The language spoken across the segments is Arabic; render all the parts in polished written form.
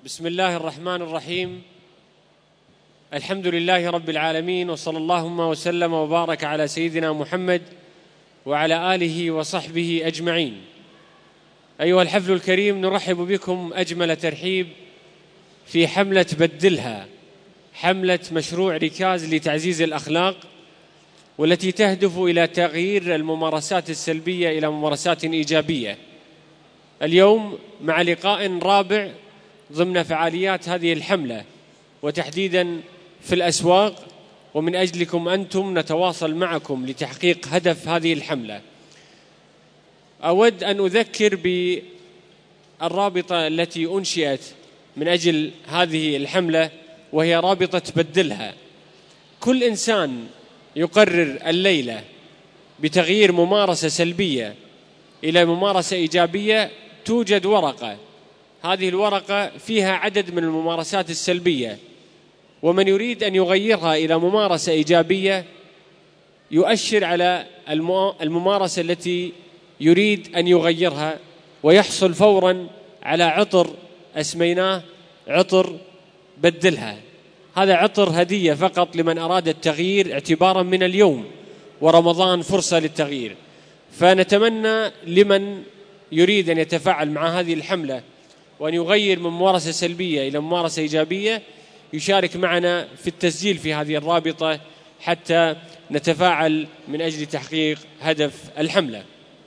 بسم الله الرحمن الرحيم. الحمد لله رب العالمين، وصلى اللهم وسلم وبارك على سيدنا محمد وعلى آله وصحبه أجمعين. أيها الحفل الكريم، نرحب بكم أجمل ترحيب في حملة بدلها، حملة مشروع ركاز لتعزيز الأخلاق، والتي تهدف إلى تغيير الممارسات السلبية إلى ممارسات إيجابية. اليوم مع لقاء رابع ضمن فعاليات هذه الحملة، وتحديداً في الأسواق، ومن أجلكم أنتم نتواصل معكم لتحقيق هدف هذه الحملة. أود أن أذكر بالرابطة التي أنشئت من أجل هذه الحملة، وهي رابطة بدلها. كل إنسان يقرر الليلة بتغيير ممارسة سلبية إلى ممارسة إيجابية، توجد ورقة، هذه الورقة فيها عدد من الممارسات السلبية، ومن يريد أن يغيرها إلى ممارسة إيجابية يؤشر على الممارسة التي يريد أن يغيرها، ويحصل فوراً على عطر أسميناه عطر بدلها. هذا عطر هدية فقط لمن أراد التغيير اعتباراً من اليوم، ورمضان فرصة للتغيير. فنتمنى لمن يريد أن يتفاعل مع هذه الحملة وأن يغير من ممارسة سلبية إلى ممارسة إيجابية يشارك معنا في التسجيل في هذه الرابطة، حتى نتفاعل من أجل تحقيق هدف الحملة.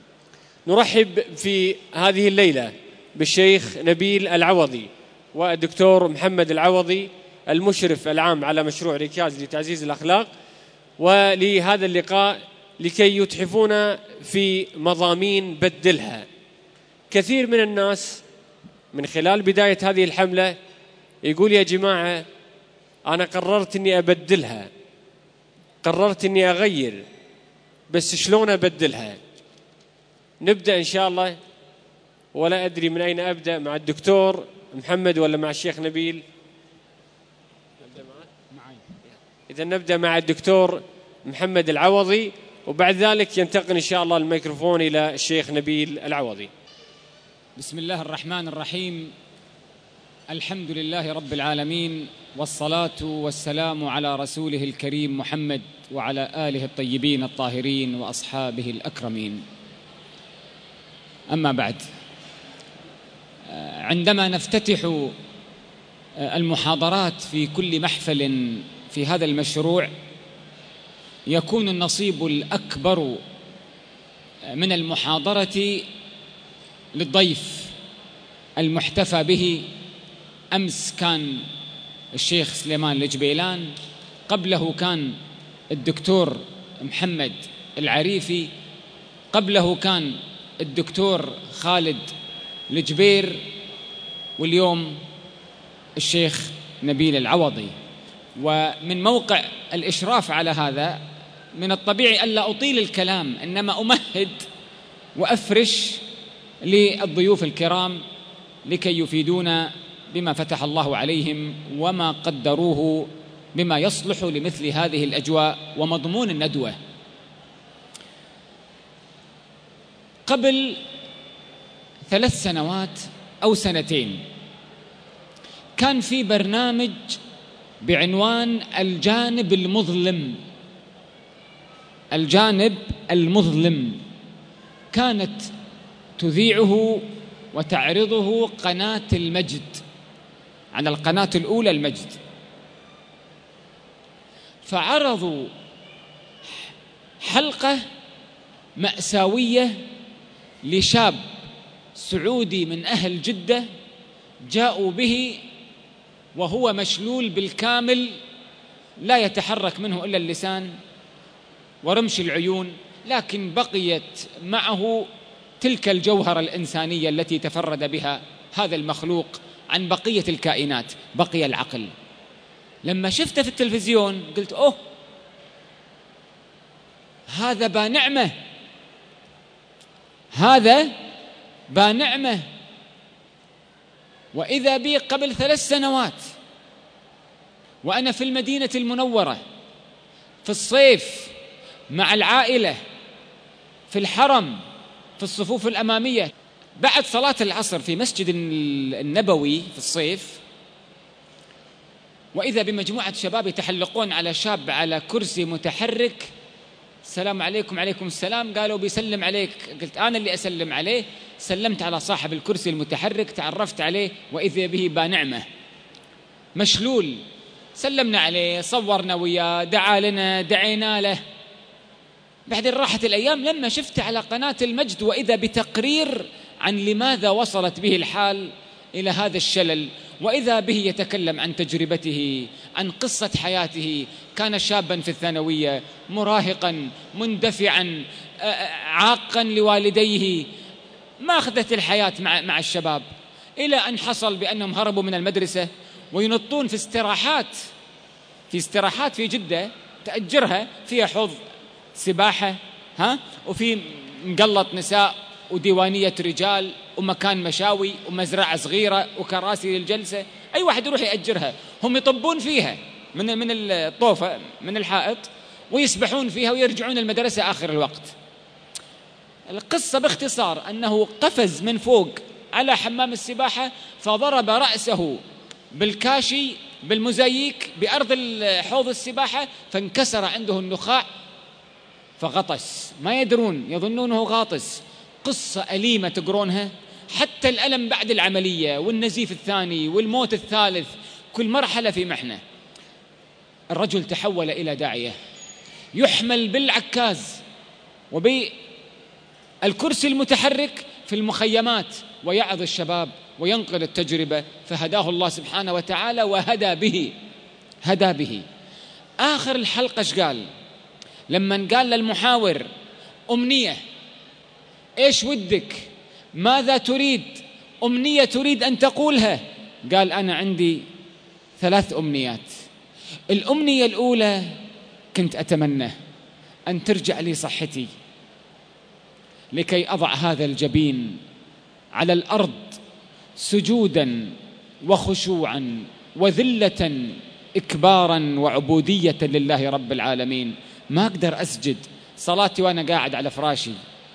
نرحب في هذه الليلة بالشيخ نبيل العوضي والدكتور محمد العوضي، المشرف العام على مشروع ركاز لتعزيز الأخلاق، ولهذا اللقاء لكي يتحفون في مضامين بدلها. كثير من الناس من خلال بداية هذه الحملة يقول: يا جماعة، أنا قررت أني أبدلها، قررت أني أغير، بس شلون أبدلها؟ نبدأ إن شاء الله، ولا أدري من أين أبدأ، مع الدكتور محمد ولا مع الشيخ نبيل؟ إذا نبدأ مع الدكتور محمد العوضي، وبعد ذلك ينتقل إن شاء الله الميكروفون إلى الشيخ نبيل العوضي. بسم الله الرحمن الرحيم. الحمد لله رب العالمين، والصلاة والسلام على رسوله الكريم محمد وعلى آله الطيبين الطاهرين وأصحابه الأكرمين. أما بعد، عندما نفتتح المحاضرات في كل محفل في هذا المشروع، يكون النصيب الأكبر من المحاضرة للضيف المحتفى به. أمس كان الشيخ سليمان الجبيلان، قبله كان الدكتور محمد العريفي، قبله كان الدكتور خالد الجبير، واليوم الشيخ نبيل العوضي. ومن موقع الإشراف على هذا، من الطبيعي ألا أطيل الكلام، إنما أمهد وأفرش للضيوف الكرام لكي يفيدونا بما فتح الله عليهم وما قدروه بما يصلح لمثل هذه الأجواء ومضمون الندوة. قبل 3 سنوات أو 2 كان في برنامج بعنوان الجانب المظلم. الجانب المظلم كانت تذيعه وتعرضه قناة المجد، على القناة الأولى المجد. فعرضوا حلقة مأساوية لشاب سعودي من أهل جدة، جاءوا به وهو مشلول بالكامل، لا يتحرك منه إلا اللسان ورمش العيون، لكن بقيت معه تلك الجوهرة الإنسانية التي تفرد بها هذا المخلوق عن بقية الكائنات، بقي العقل. لما شفته في التلفزيون قلت: أوه، هذا بانعمة، هذا بانعمة. وإذا بي قبل 3 سنوات وأنا في المدينة المنورة في الصيف مع العائلة في الحرم في الصفوف الأمامية، بعد صلاة العصر في مسجد النبوي في الصيف وإذا بمجموعة شباب يتحلقون على شاب على كرسي متحرك. السلام عليكم. عليكم السلام. قالوا بيسلم عليك. قلت أنا اللي أسلم عليه. سلمت على صاحب الكرسي المتحرك، تعرفت عليه، وإذا به بانعمة مشلول. سلمنا عليه، صورنا وياه، دعا لنا، دعينا له. بعدين راحت الأيام لما شفت على قناة المجد وإذا بتقرير عن لماذا وصلت به الحال إلى هذا الشلل، وإذا به يتكلم عن تجربته، عن قصة حياته. كان شابا في الثانوية، مراهقا، مندفعا، عاقا لوالديه، ما أخذت الحياة مع الشباب، إلى أن حصل بأنهم هربوا من المدرسة وينطون في استراحات في جدة تأجرها، فيها حوض سباحة وفي مقلط نساء وديوانية رجال ومكان مشاوي ومزرعة صغيرة وكراسي للجلسة. أي واحد يروح يأجرها، هم يطبون فيها من الطوفة من الحائط ويسبحون فيها ويرجعون المدرسة آخر الوقت. القصة باختصار أنه قفز من فوق على حمام السباحة فضرب رأسه بالكاشي بالمزاييك بأرض حوض السباحة، فانكسر عنده النخاع فغطس. ما يدرون، يظنونه غاطس. قصة أليمة تقرونها، حتى الألم بعد العملية والنزيف الثاني والموت الثالث، كل مرحلة في محنة. الرجل تحول إلى داعية، يحمل بالعكاز وبالكرسي المتحرك في المخيمات ويعظ الشباب وينقل التجربة، فهداه الله سبحانه وتعالى وهدى به. آخر الحلقة ايش قال؟ لما قال للمحاور أمنية، إيش ودك؟ ماذا تريد؟ أمنية تريد أن تقولها؟ قال أنا عندي 3 أمنيات. الأمنية الأولى كنت أتمنى أن ترجع لي صحتي لكي أضع هذا الجبين على الأرض سجودا وخشوعا وذلة إكبارا وعبودية لله رب العالمين. ما أقدر أسجد صلاتي وأنا قاعد على فراشي.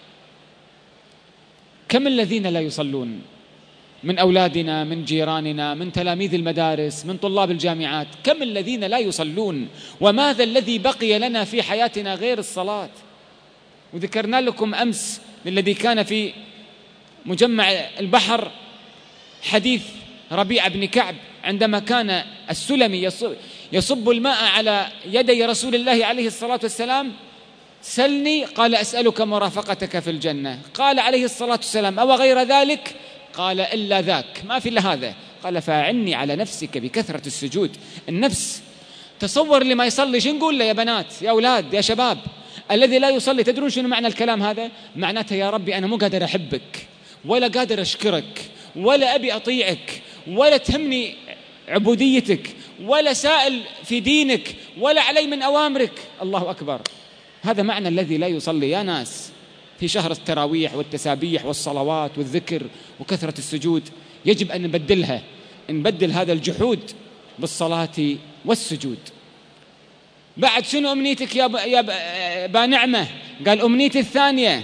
كم الذين لا يصلون من أولادنا، من جيراننا، من تلاميذ المدارس، من طلاب الجامعات؟ كم الذين لا يصلون؟ وماذا الذي بقي لنا في حياتنا غير الصلاة؟ وذكرنا لكم أمس الذي كان في مجمع البحر حديث ربيع بن كعب عندما كان السلمي يصب الماء على يدي رسول الله عليه الصلاة والسلام. سلني، قال أسألك مرافقتك في الجنة. قال عليه الصلاة والسلام أو غير ذلك؟ قال إلا ذاك، ما في إلا هذا. قال فأعني على نفسك بكثرة السجود. النفس، تصور اللي ما يصلي شو نقول له يا بنات، يا أولاد، يا شباب؟ الذي لا يصلي تدرون شنو معنى الكلام هذا؟ معناته يا ربي أنا مو قادر أحبك، ولا قادر أشكرك، ولا أبي أطيعك، ولا تهمني عبوديتك، ولا سائل في دينك، ولا علي من أوامرك. الله أكبر. هذا معنى الذي لا يصلي يا ناس. في شهر التراويح والتسابيح والصلوات والذكر وكثرة السجود يجب أن نبدل هذا الجحود بالصلاة والسجود. بعد شنو أمنيتك يا بانعمة؟ قال أمنيتي الثانية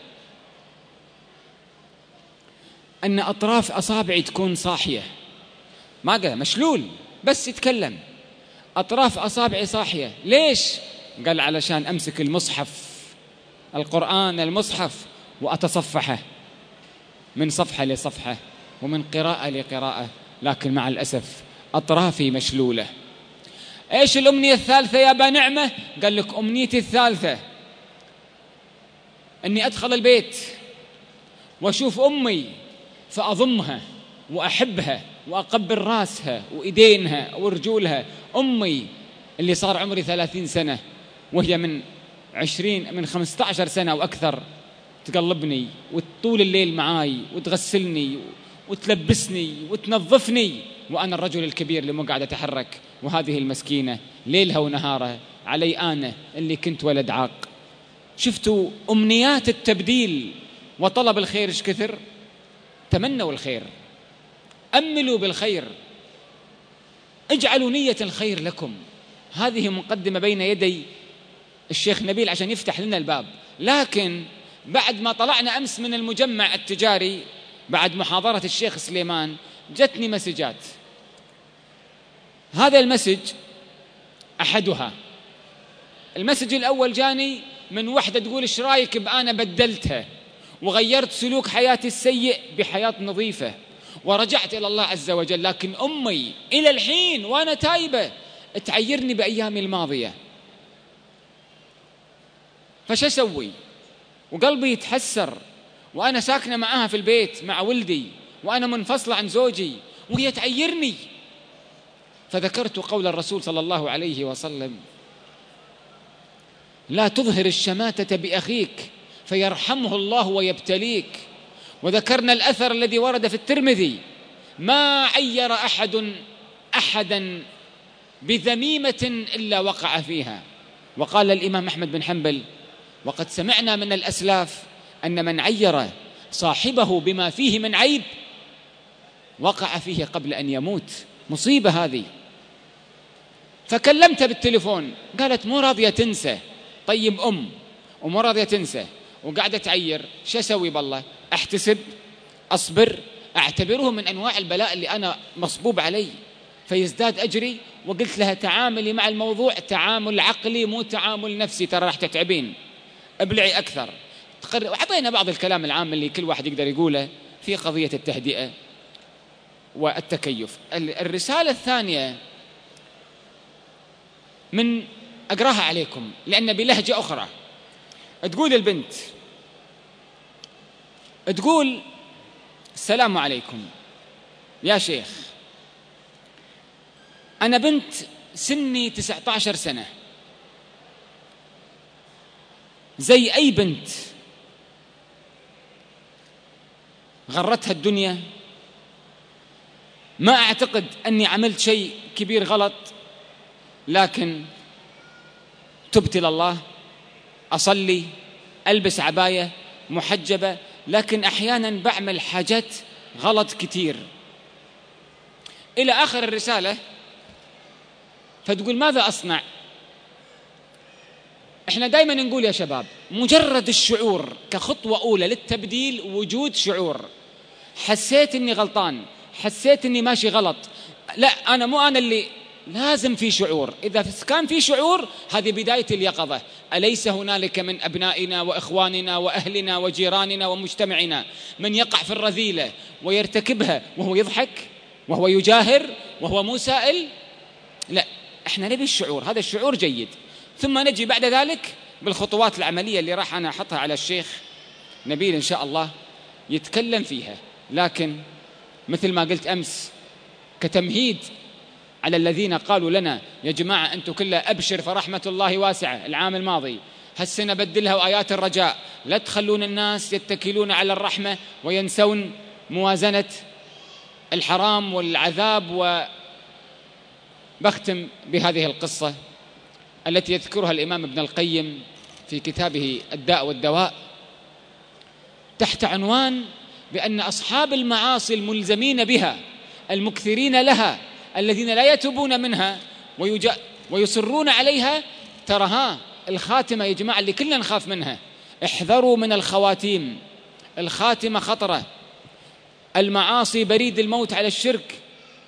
أن أطراف أصابعي تكون صاحية. ما قال مشلول بس يتكلم، أطراف أصابعي صاحية. ليش؟ قال علشان أمسك المصحف، القرآن المصحف، وأتصفحه من صفحة لصفحة ومن قراءة لقراءة، لكن مع الأسف أطرافي مشلولة. إيش الأمنية الثالثة يا أبا نعمة؟ قال لك أمنيتي الثالثة أني أدخل البيت وأشوف أمي فأضمها وأحبها وأقبل راسها وإيدينها ورجولها. أمي اللي صار عمري 30 سنة وهي من 15 سنة وأكثر تقلبني وطول الليل معاي وتغسلني وتلبسني وتنظفني، وأنا الرجل الكبير اللي مو قاعد أتحرك، وهذه المسكينة ليلها ونهارها علي أنا اللي كنت ولد عاق. شفتوا أمنيات التبديل وطلب الخير إيش كثر؟ تمنوا الخير، أملوا بالخير، اجعلوا نية الخير لكم. هذه مقدمة بين يدي الشيخ نبيل عشان يفتح لنا الباب. لكن بعد ما طلعنا أمس من المجمع التجاري بعد محاضرة الشيخ سليمان جتني مسجات. هذا المسج أحدها. المسج الأول جاني من وحدة تقول إيش رايك بأنا بدلتها وغيرت سلوك حياتي السيء بحياة نظيفة ورجعت إلى الله عز وجل، لكن أمي إلى الحين وأنا تايبة تعيرني بأيامي الماضية، فش أسوي؟ وقلبي يتحسر وأنا ساكنة معها في البيت مع ولدي وأنا منفصلة عن زوجي وهي تعيرني. فذكرت قول الرسول صلى الله عليه وسلم: لا تظهر الشماتة بأخيك فيرحمه الله ويبتليك. وذكرنا الأثر الذي ورد في الترمذي: ما عير أحدا بذميمة إلا وقع فيها. وقال الإمام أحمد بن حنبل: وقد سمعنا من الأسلاف أن من عير صاحبه بما فيه من عيب وقع فيه قبل أن يموت. مصيبة هذه. فكلمت بالتليفون، قالت مو راضية تنسى. طيب ومو راضية تنسى وقاعدة تعير، شو أسوي؟ بالله أحتسب، أصبر، أعتبره من أنواع البلاء اللي أنا مصبوب عليه فيزداد أجري. وقلت لها: تعاملي مع الموضوع تعامل عقلي مو تعامل نفسي، ترى راح تتعبين، ابلعي أكثر. وعطينا بعض الكلام العام اللي كل واحد يقدر يقوله في قضية التهدئة والتكيف. الرسالة الثانية من أقراها عليكم لأن بلهجة أخرى. تقول البنت، تقول: السلام عليكم يا شيخ، أنا بنت سني 19 سنة، زي أي بنت غرتها الدنيا. ما أعتقد أني عملت شيء كبير غلط، لكن تبت إلى الله، أصلي، ألبس عباية، محجبة، لكن أحيانا بعمل حاجات غلط كتير. إلى آخر الرسالة. فتقول: ماذا أصنع؟ إحنا دايما نقول يا شباب مجرد الشعور كخطوة أولى للتبديل، وجود شعور، حسيت أني غلطان، حسيت أني ماشي غلط، لا أنا مو أنا اللي، لازم في شعور. إذا كان في شعور هذه بداية اليقظة. أليس هنالك من أبنائنا وإخواننا وأهلنا وجيراننا ومجتمعنا من يقع في الرذيلة ويرتكبها وهو يضحك وهو يجاهر وهو مو سائل؟ لا، إحنا نبي الشعور، هذا الشعور جيد. ثم نجي بعد ذلك بالخطوات العملية اللي راح أنا أحطها على الشيخ نبيل إن شاء الله يتكلم فيها. لكن مثل ما قلت أمس كتمهيد على الذين قالوا لنا: يا جماعة أنتم كلها أبشر فرحمة الله واسعة، العام الماضي هالسنة بدلها وآيات الرجاء، لا تخلون الناس يتكلون على الرحمة وينسون موازنة الحرام والعذاب. وبختم بهذه القصة التي يذكرها الإمام ابن القيم في كتابه الداء والدواء تحت عنوان بأن أصحاب المعاصي الملزمين بها المكثرين لها الذين لا يتوبون منها ويصرون عليها، ترى الخاتمة يا جماعة اللي كلنا نخاف منها. احذروا من الخواتيم، الخاتمة خطرة. المعاصي بريد الموت على الشرك.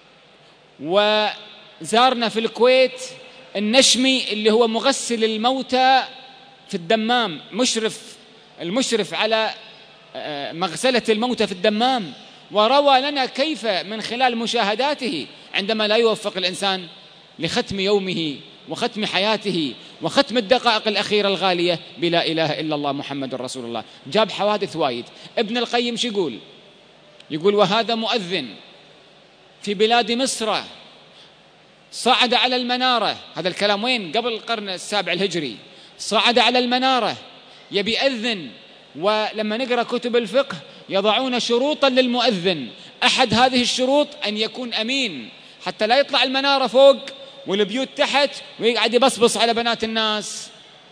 وزارنا في الكويت النشمي اللي هو مغسل الموتى في الدمام، المشرف على مغسلة الموتى في الدمام، وروى لنا كيف من خلال مشاهداته عندما لا يوفق الإنسان لختم يومه وختم حياته وختم الدقائق الأخيرة الغالية بلا إله إلا الله محمد رسول الله، جاب حوادث وايد. ابن القيم شو يقول: وهذا مؤذن في بلاد مصر صعد على المنارة، هذا الكلام وين؟ قبل القرن السابع الهجري. صعد على المنارة يبي أذن، ولما نقرأ كتب الفقه يضعون شروطا للمؤذن. أحد هذه الشروط أن يكون أمين حتى لا يطلع المنارة فوق والبيوت تحت ويقعد يبصبص على بنات الناس.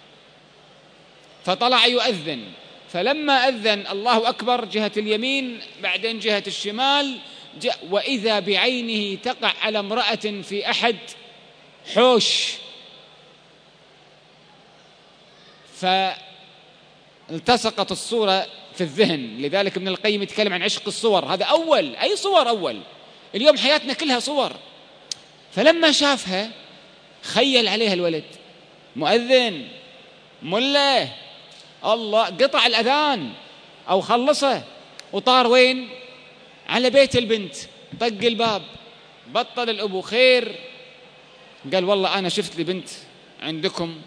فطلع يؤذن، فلما أذن الله أكبر جهة اليمين بعدين جهة الشمال، وإذا بعينه تقع على امرأة في أحد حوش، فالتصقت الصورة في الذهن. لذلك ابن القيم يتكلم عن عشق الصور، هذا أول، أي صور أول. اليوم حياتنا كلها صور، فلما شافها خيل عليها الولد: مؤذن، ملا، الله، قطع الأذان أو خلصه، وطار وين؟ على بيت البنت. طق الباب، بطل الأبو: خير؟ قال: والله أنا شفت لي بنت عندكم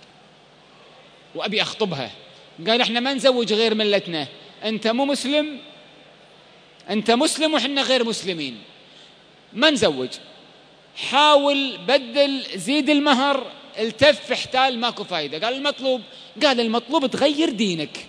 وأبي أخطبها. قال: إحنا ما نزوج غير ملتنا، أنت مو مسلم، أنت مسلم وإحنا غير مسلمين، ما نزوج. حاول، بدل، زيد المهر، التف، احتال، ماكو فايدة. قال: المطلوب؟ قال: المطلوب تغير دينك.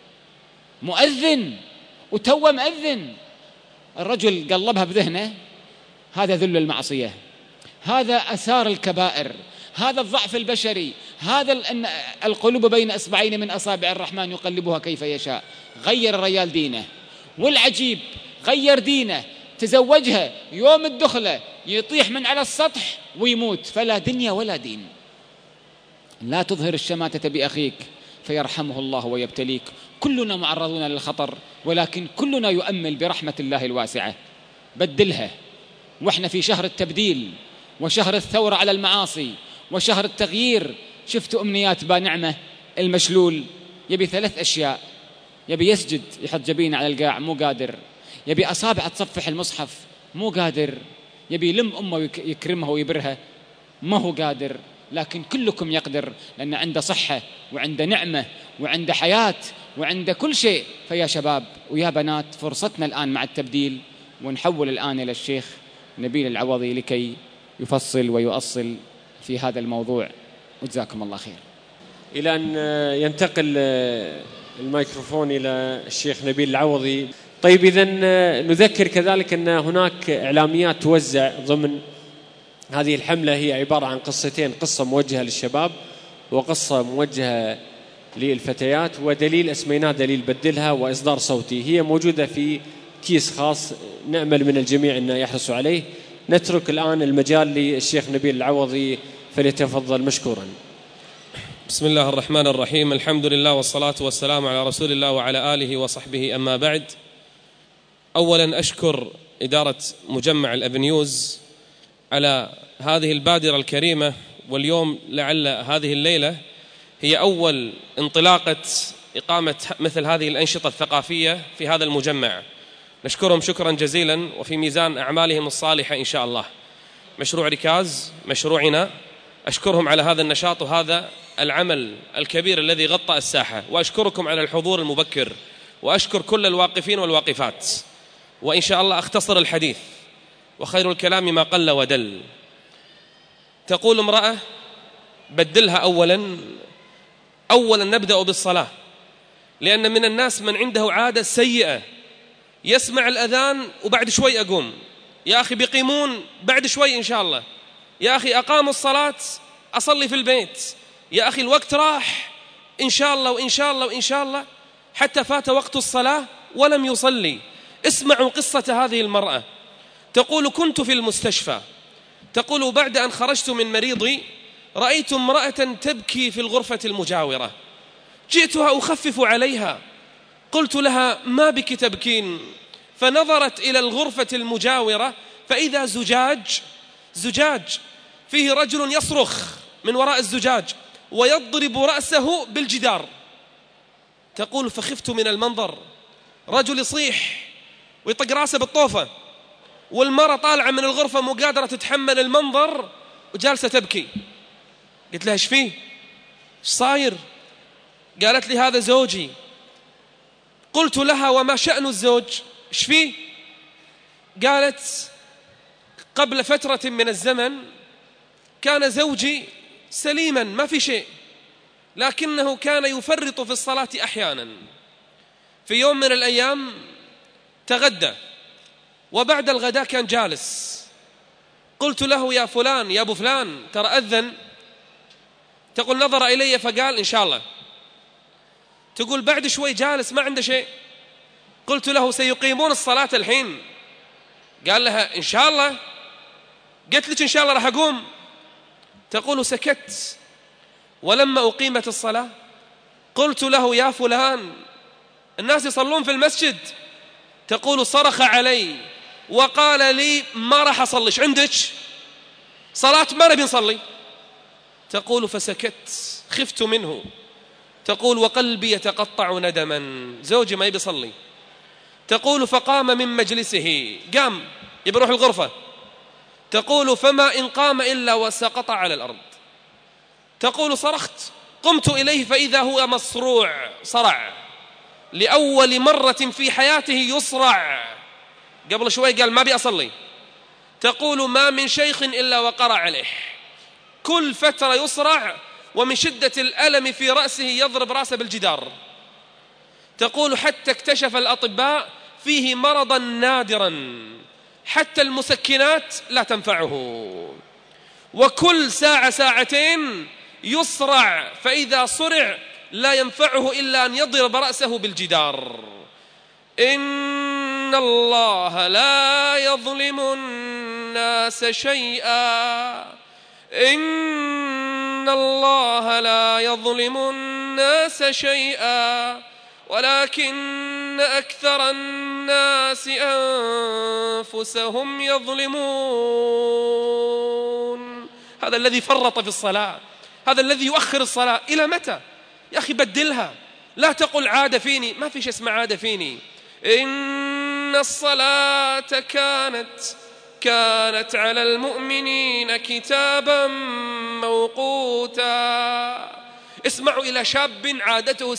مؤذن وتوه مؤذن. الرجل قلبها بذهنه: هذا ذل المعصية، هذا أثار الكبائر، هذا الضعف البشري، هذا القلوب بين أصبعين من أصابع الرحمن يقلبها كيف يشاء. غير الرجال دينه، والعجيب غير دينه، تزوجها، يوم الدخلة يطيح من على السطح ويموت، فلا دنيا ولا دين. لا تظهر الشماتة بأخيك فيرحمه الله ويبتليك. كلنا معرضون للخطر، ولكن كلنا يؤمل برحمة الله الواسعة. بدلها، وإحنا في شهر التبديل وشهر الثورة على المعاصي وشهر التغيير. شفت أمنيات با نعمة المشلول يبي 3 أشياء: يبي يسجد يحط جبينه على القاع، مو قادر. يبي أصابع تصفح المصحف، مو قادر. يبي يلم أمه ويكرمها ويبرها، ما هو قادر. لكن كلكم يقدر، لأن عنده صحة وعنده نعمة وعنده حياة وعنده كل شيء. فيا شباب ويا بنات، فرصتنا الآن مع التبديل. ونحول الآن إلى الشيخ نبيل العوضي لكي يفصل ويؤصل في هذا الموضوع، وجزاكم الله خير. إلى أن ينتقل الميكروفون إلى الشيخ نبيل العوضي. طيب، إذن نذكر كذلك أن هناك إعلاميات توزع ضمن هذه الحملة، هي عبارة عن قصتين: قصة موجهة للشباب وقصة موجهة للفتيات، ودليل اسميناه دليل بدلها، وإصدار صوتي. هي موجودة في كيس خاص، نأمل من الجميع أن يحرصوا عليه. نترك الآن المجال للشيخ نبيل العوضي، فليتفضل مشكورا. بسم الله الرحمن الرحيم. الحمد لله والصلاة والسلام على رسول الله وعلى آله وصحبه، أما بعد. أولا أشكر إدارة مجمع الأفنيوز على هذه البادرة الكريمة، واليوم لعل هذه الليلة هي أول انطلاقة إقامة مثل هذه الأنشطة الثقافية في هذا المجمع. نشكرهم شكرا جزيلا، وفي ميزان أعمالهم الصالحة إن شاء الله. مشروع ركاز مشروعنا، أشكرهم على هذا النشاط وهذا العمل الكبير الذي غطى الساحة، وأشكركم على الحضور المبكر، وأشكر كل الواقفين والواقفات. وإن شاء الله أختصر الحديث، وخير الكلام ما قل ودل. تقول امرأة: بدلها. أولا نبدأ بالصلاة، لأن من الناس من عنده عادة سيئة: يسمع الأذان وبعد شوي أقوم. يا أخي بيقيمون بعد شوي إن شاء الله. يا أخي أقاموا الصلاة أصلي في البيت. يا أخي الوقت راح، إن شاء الله وإن شاء الله وإن شاء الله، حتى فات وقت الصلاة ولم يصلي. اسمعوا قصة هذه المرأة. تقول: كنت في المستشفى. تقول: بعد أن خرجت من مريضي رأيت امرأة تبكي في الغرفة المجاورة. جئتها أخفف عليها، قلت لها: ما بك تبكين؟ فنظرت إلى الغرفة المجاورة فإذا زجاج فيه رجل يصرخ من وراء الزجاج ويضرب رأسه بالجدار. تقول: فخفت من المنظر، رجل يصيح ويطق رأسه بالطوفة، والمرأة طالعة من الغرفة مو قادرة تتحمل المنظر وجالسة تبكي. قلت لها: ايش فيه؟ ايش صاير؟ قالت لي: هذا زوجي. قلت لها: وما شأن الزوج؟ ايش فيه؟ قالت: قبل فترة من الزمن كان زوجي سليما ما في شيء، لكنه كان يفرط في الصلاة أحيانا. في يوم من الأيام تغدى، وبعد الغداء كان جالس. قلت له: يا فلان، يا أبو فلان، ترى أذن. تقول: نظر إلي فقال: إن شاء الله. تقول: بعد شوي جالس ما عنده شيء. قلت له: سيقيمون الصلاة الحين. قال لها: إن شاء الله. قلت لك: إن شاء الله راح أقوم. تقول: سكت، ولما أقيمت الصلاة قلت له: يا فلان، الناس يصلون في المسجد. تقول: صرخ علي وقال لي: ما راح أصليش عندك. صلاة ما نبي نصلي. تقول فسكت خفت منه. تقول وقلبي يتقطع ندما، زوجي ما يبي يصلي. تقول فقام من مجلسه، قام يبي يروح الغرفة. تقول فما إن قام إلا وسقط على الأرض. تقول صرخت قمت إليه فإذا هو مصروع، صرع لأول مرة في حياته يصرع. قبل شوي قال ما بي أصلي. تقول ما من شيخ إلا وقرأ عليه، كل فترة يصرع ومن شدة الألم في رأسه يضرب رأسه بالجدار. تقول حتى اكتشف الأطباء فيه مرضا نادرا حتى المسكنات لا تنفعه، وكل ساعة ساعتين يصرع، فإذا صرع لا ينفعه إلا أن يضرب رأسه بالجدار. إن الله لا يظلم الناس شيئا، إن الله لا يظلم الناس شيئا ولكن أكثر الناس أنفسهم يظلمون. هذا الذي فرط في الصلاة، هذا الذي يؤخر الصلاة. إلى متى يا أخي؟ بدلها، لا تقل عاد فيني، ما في شيء اسمه عاد فيني. إن الصلاة كانت على المؤمنين كتابا موقوتا. اسمعوا إلى شاب عادته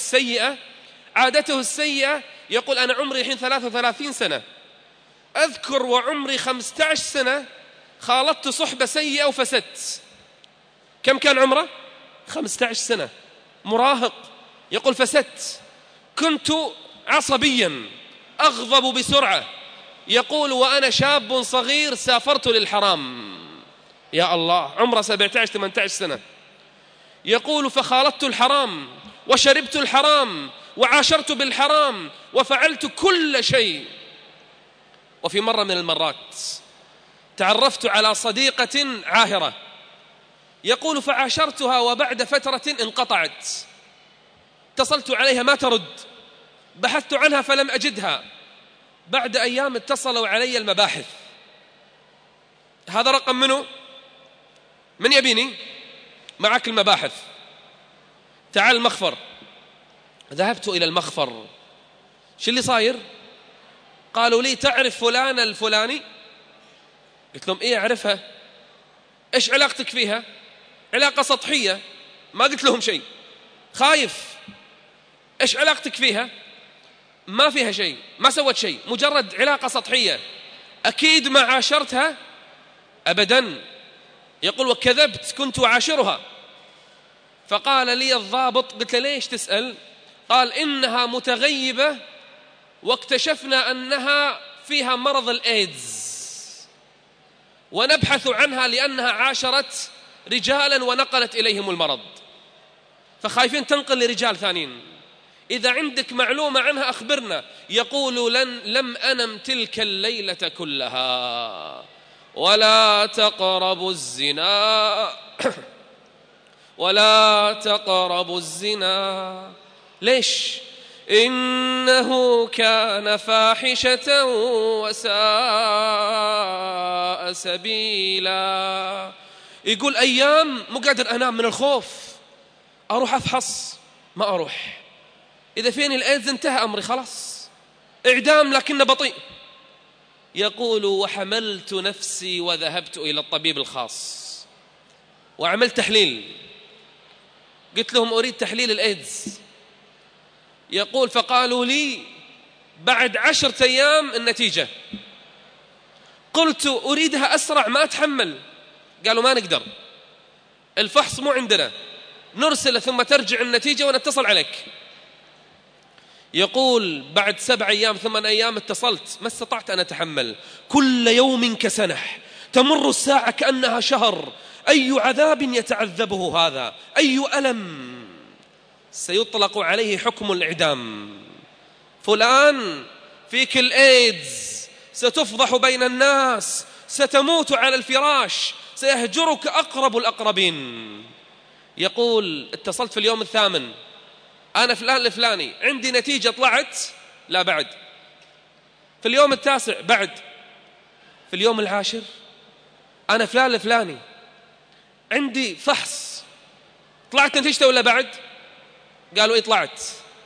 السيئة يقول أنا عمري الحين 33 سنة، أذكر وعمري 15 سنة خالطت صحبة سيئة وفسدت. كم كان عمره؟ 15 سنة، مراهق. يقول فسدت، كنت عصبيا أغضب بسرعة. يقول وأنا شاب صغير سافرت للحرام. يا الله، عمره 17-18 سنة. يقول فخالطت الحرام وشربت الحرام وعاشرت بالحرام وفعلت كل شيء. وفي مرة من المرات تعرفت على صديقة عاهرة. يقول فعاشرتها وبعد فترة انقطعت. اتصلت عليها ما ترد، بحثت عنها فلم أجدها. بعد أيام اتصلوا علي المباحث. هذا رقم منه؟ من يبيني؟ معك المباحث، تعال المخفر. ذهبت إلى المخفر. شو اللي صاير؟ قالوا لي تعرف فلان الفلاني؟ قلت لهم إيه أعرفها. إيش علاقتك فيها؟ علاقة سطحية، ما قلت لهم شيء. خايف. إيش علاقتك فيها؟ ما فيها شيء، ما سوت شيء، مجرد علاقة سطحية. أكيد ما عاشرتها؟ أبدا. يقول وكذبت، كنت أعاشرها. فقال لي الضابط، قلت له ليش تسأل؟ قال إنها متغيبة واكتشفنا أنها فيها مرض الإيدز ونبحث عنها لأنها عاشرت رجالا ونقلت إليهم المرض، فخايفين تنقل لرجال ثانيين. إذا عندك معلومة عنها أخبرنا. يقول لم أنم تلك الليلة كلها ولا تقربوا الزنا ولا تقربوا الزنا. ليش؟ إنه كان فاحشة وساء سبيلا. يقول أيام مو قادر أنام من الخوف، أروح أفحص ما أروح. إذا فيني الإيدز انتهى أمري، خلاص إعدام لكنه بطيء. يقول وحملت نفسي وذهبت إلى الطبيب الخاص وعملت تحليل. قلت لهم أريد تحليل الإيدز. يقول فقالوا لي بعد 10 أيام النتيجة. قلت أريدها أسرع، ما أتحمل. قالوا ما نقدر، الفحص مو عندنا، نرسل ثم ترجع النتيجة ونتصل عليك. يقول بعد 7 أيام 8 أيام اتصلت، ما استطعت أن أتحمل. كل يوم كسنة، تمر الساعة كأنها شهر. أي عذاب يتعذبه هذا، أي ألم. سيطلق عليه حكم الإعدام. فلان فيك الإيدز، ستفضح بين الناس، ستموت على الفراش، سيهجرك أقرب الأقربين. يقول اتصلت في اليوم 8، أنا فلان الفلاني، عندي نتيجة طلعت، لا بعد. في اليوم 9 بعد. في اليوم 10 أنا فلان الفلاني، عندي فحص، طلعت نتيجته ولا بعد؟ قالوا إيه طلعت.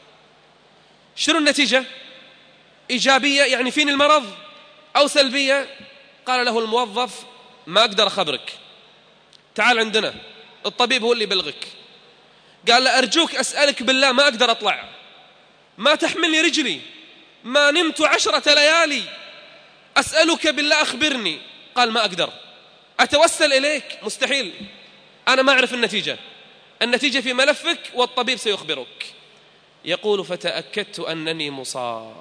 شنو النتيجة؟ إيجابية يعني فيني المرض أو سلبية؟ قال له الموظف ما أقدر أخبرك، تعال عندنا الطبيب هو اللي يبلغك. قال له أرجوك أسألك بالله ما أقدر أطلع، ما تحملني رجلي، ما نمت 10 ليالي، أسألك بالله أخبرني. قال ما أقدر، أتوسل إليك مستحيل، أنا ما أعرف النتيجة في ملفك والطبيب سيخبرك. يقول فتأكدت أنني مصاب.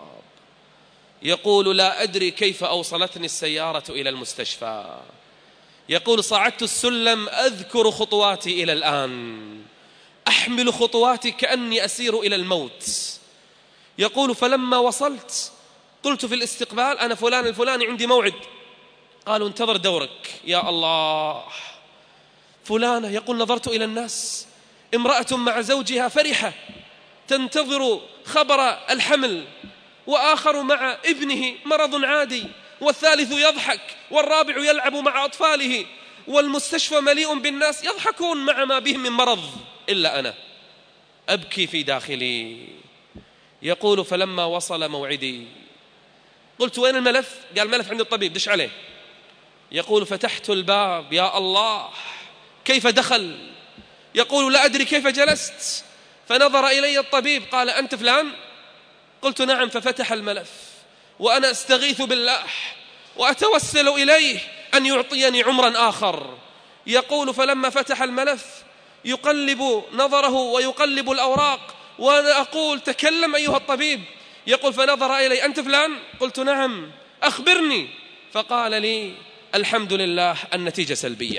يقول لا أدري كيف أوصلتني السيارة إلى المستشفى. يقول صعدت السلم أذكر خطواتي إلى الآن، أحمل خطواتي كأني أسير إلى الموت. يقول فلما وصلت قلت في الاستقبال أنا فلان الفلاني عندي موعد. قالوا انتظر دورك. يا الله، فلانة يقول نظرت إلى الناس، امرأة مع زوجها فرحة تنتظر خبر الحمل، وآخر مع ابنه مرض عادي، والثالث يضحك، والرابع يلعب مع أطفاله، والمستشفى مليء بالناس يضحكون مع ما بهم من مرض، إلا أنا أبكي في داخلي. يقول فلما وصل موعدي قلت وين الملف؟ قال الملف عند الطبيب دش عليه. يقول فتحت الباب، يا الله كيف دخل؟ يقول لا أدري كيف جلست، فنظر إلي الطبيب قال أنت فلان؟ قلت نعم. ففتح الملف وأنا أستغيث بالله وأتوسل إليه أن يعطيني عمرا آخر. يقول فلما فتح الملف يقلب نظره ويقلب الأوراق، وأنا أقول تكلم أيها الطبيب. يقول فنظر إلي أنت فلان؟ قلت نعم. أخبرني. فقال لي الحمد لله النتيجة سلبية،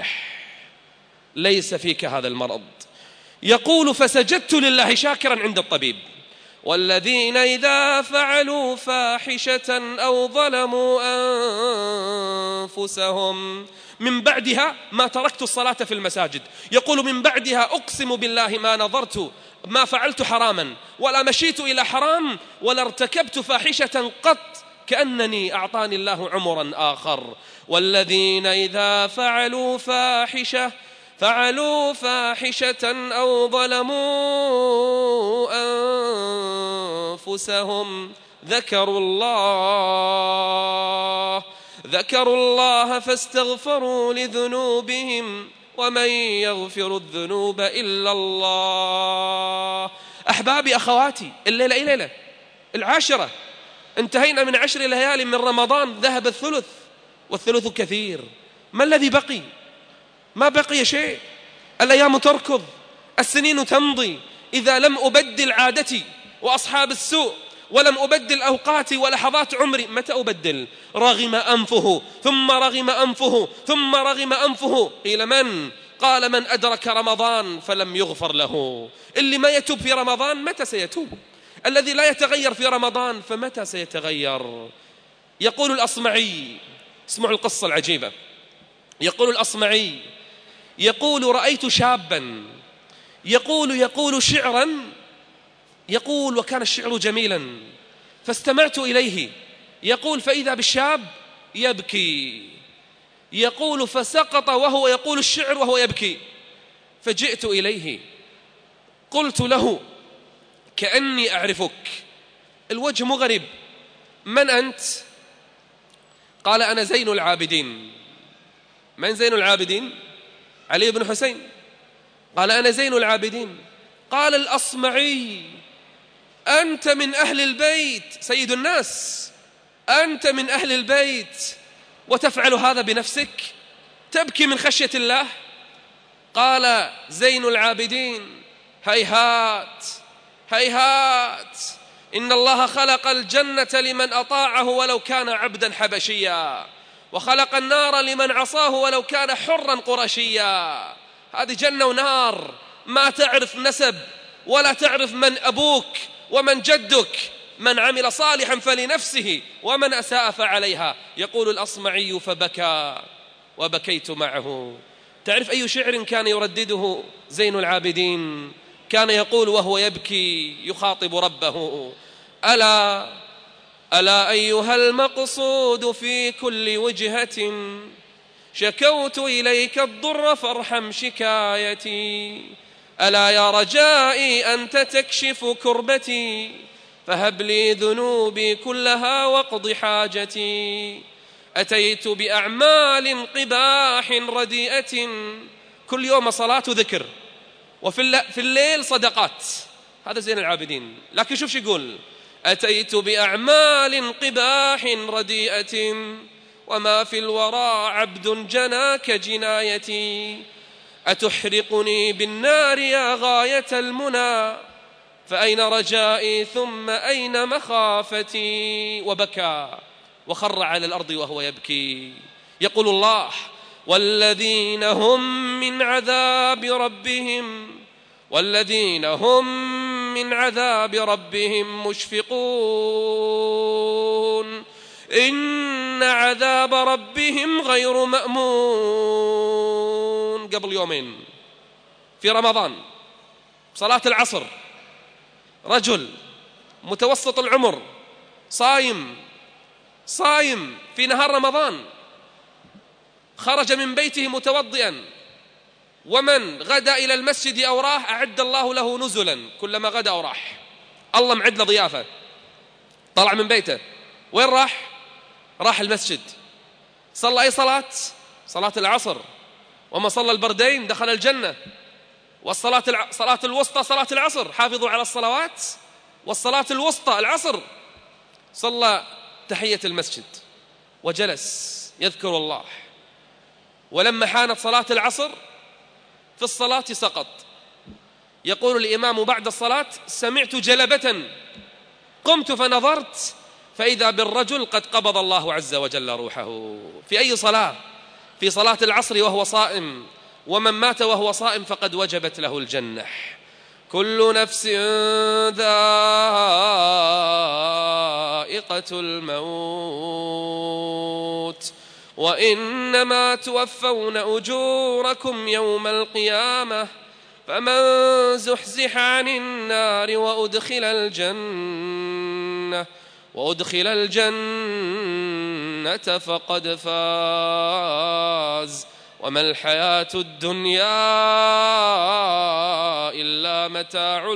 ليس فيك هذا المرض. يقول فسجدت لله شاكرا عند الطبيب. والذين إذا فعلوا فاحشة أو ظلموا أنفسهم من بعدها ما تركت الصلاة في المساجد. يقول من بعدها أقسم بالله ما نظرت ما فعلت حراما ولا مشيت إلى حرام ولا ارتكبت فاحشة قط كأنني أعطاني الله عمرا آخر. والذين إذا فعلوا فاحشة أو ظلموا أنفسهم ذكروا الله فاستغفروا لذنوبهم ومن يغفر الذنوب إلا الله. أحبابي أخواتي، الليلة إيه ليلة 10، انتهينا من 10 ليالي من رمضان، ذهب الثلث والثلث كثير. ما الذي بقي؟ ما بقي شيء. الأيام تركض، السنين تمضي. إذا لم أبدل عادتي وأصحاب السوء ولم أبدل أوقاتي ولحظات عمري، متى أبدل؟ رغم أنفه ثم رغم أنفه ثم رغم أنفه. قيل من؟ قال من أدرك رمضان فلم يغفر له. اللي ما يتوب في رمضان متى سيتوب؟ الذي لا يتغير في رمضان فمتى سيتغير؟ يقول الأصمعي، اسمعوا القصة العجيبة. يقول الأصمعي يقول رأيت شابا يقول شعرا، يقول وكان الشعر جميلا فاستمعت إليه. يقول فإذا بالشاب يبكي. يقول فسقط وهو يقول الشعر وهو يبكي، فجئت إليه قلت له كأني أعرفك، الوجه مغرب، من أنت؟ قال أنا زين العابدين. من زين العابدين؟ علي بن حسين. قال أنا زين العابدين. قال الأصمعي أنت من أهل البيت سيد الناس، أنت من أهل البيت وتفعل هذا بنفسك، تبكي من خشية الله؟ قال زين العابدين هيهات هيهات، إن الله خلق الجنة لمن أطاعه ولو كان عبدا حبشيا، وخلق النار لمن عصاه ولو كان حرا قرشيا. هذه جنة ونار، ما تعرف نسب ولا تعرف من أبوك ومن جدك، من عمل صالحا فلنفسه ومن أساء فعليها. يقول الأصمعي فبكى وبكيت معه. تعرف أي شعر كان يردده زين العابدين؟ كان يقول وهو يبكي يخاطب ربه: ألا أيها المقصود في كل وجهة شكوت إليك الضر فارحم شكايتي، ألا يا رجائي أنت تكشف كربتي، فهب لي ذنوبي كلها واقض حاجتي. أتيت بأعمال قباح رديئة، كل يوم صلاة ذكر، وفي الليل صدقات، هذا زين العابدين. لكن شوف شو يقول: أتيت بأعمال قباح رديئة، وما في الورى عبد جناك جنايتي. أتحرقني بالنار يا غاية المنى، فأين رجائي ثم أين مخافتي؟ وبكى وخر على الأرض وهو يبكي. يقول الله: والذين هم من عذاب ربهم مشفقون، إن عذاب ربهم غير مأمون. قبل يومين في رمضان صلاة العصر، رجل متوسط العمر صايم في نهار رمضان، خرج من بيته متوضئا، ومن غدا إلى المسجد أو راح أعد الله له نزلا. كلما غدا أو راح الله معد له ضيافة. طلع من بيته، وين راح المسجد، صلى أي صلاة العصر، وما صلى البردين دخل الجنة. صلاة الوسطى صلاة العصر، حافظوا على الصلوات، والصلاة الوسطى العصر. صلى تحية المسجد وجلس يذكر الله، ولما حانت صلاة العصر في الصلاة سقط. يقول الإمام بعد الصلاة: سمعت جلبة، قمت فنظرت فإذا بالرجل قد قبض الله عز وجل روحه. في أي صلاة؟ في صلاة العصر وهو صائم، ومن مات وهو صائم فقد وجبت له الجنة. كل نفس ذائقة الموت، وإنما توفون أجوركم يوم القيامة، فمن زحزح عن النار وأدخل الجنة فقد فاز، وما الحياة الدنيا إلا متاع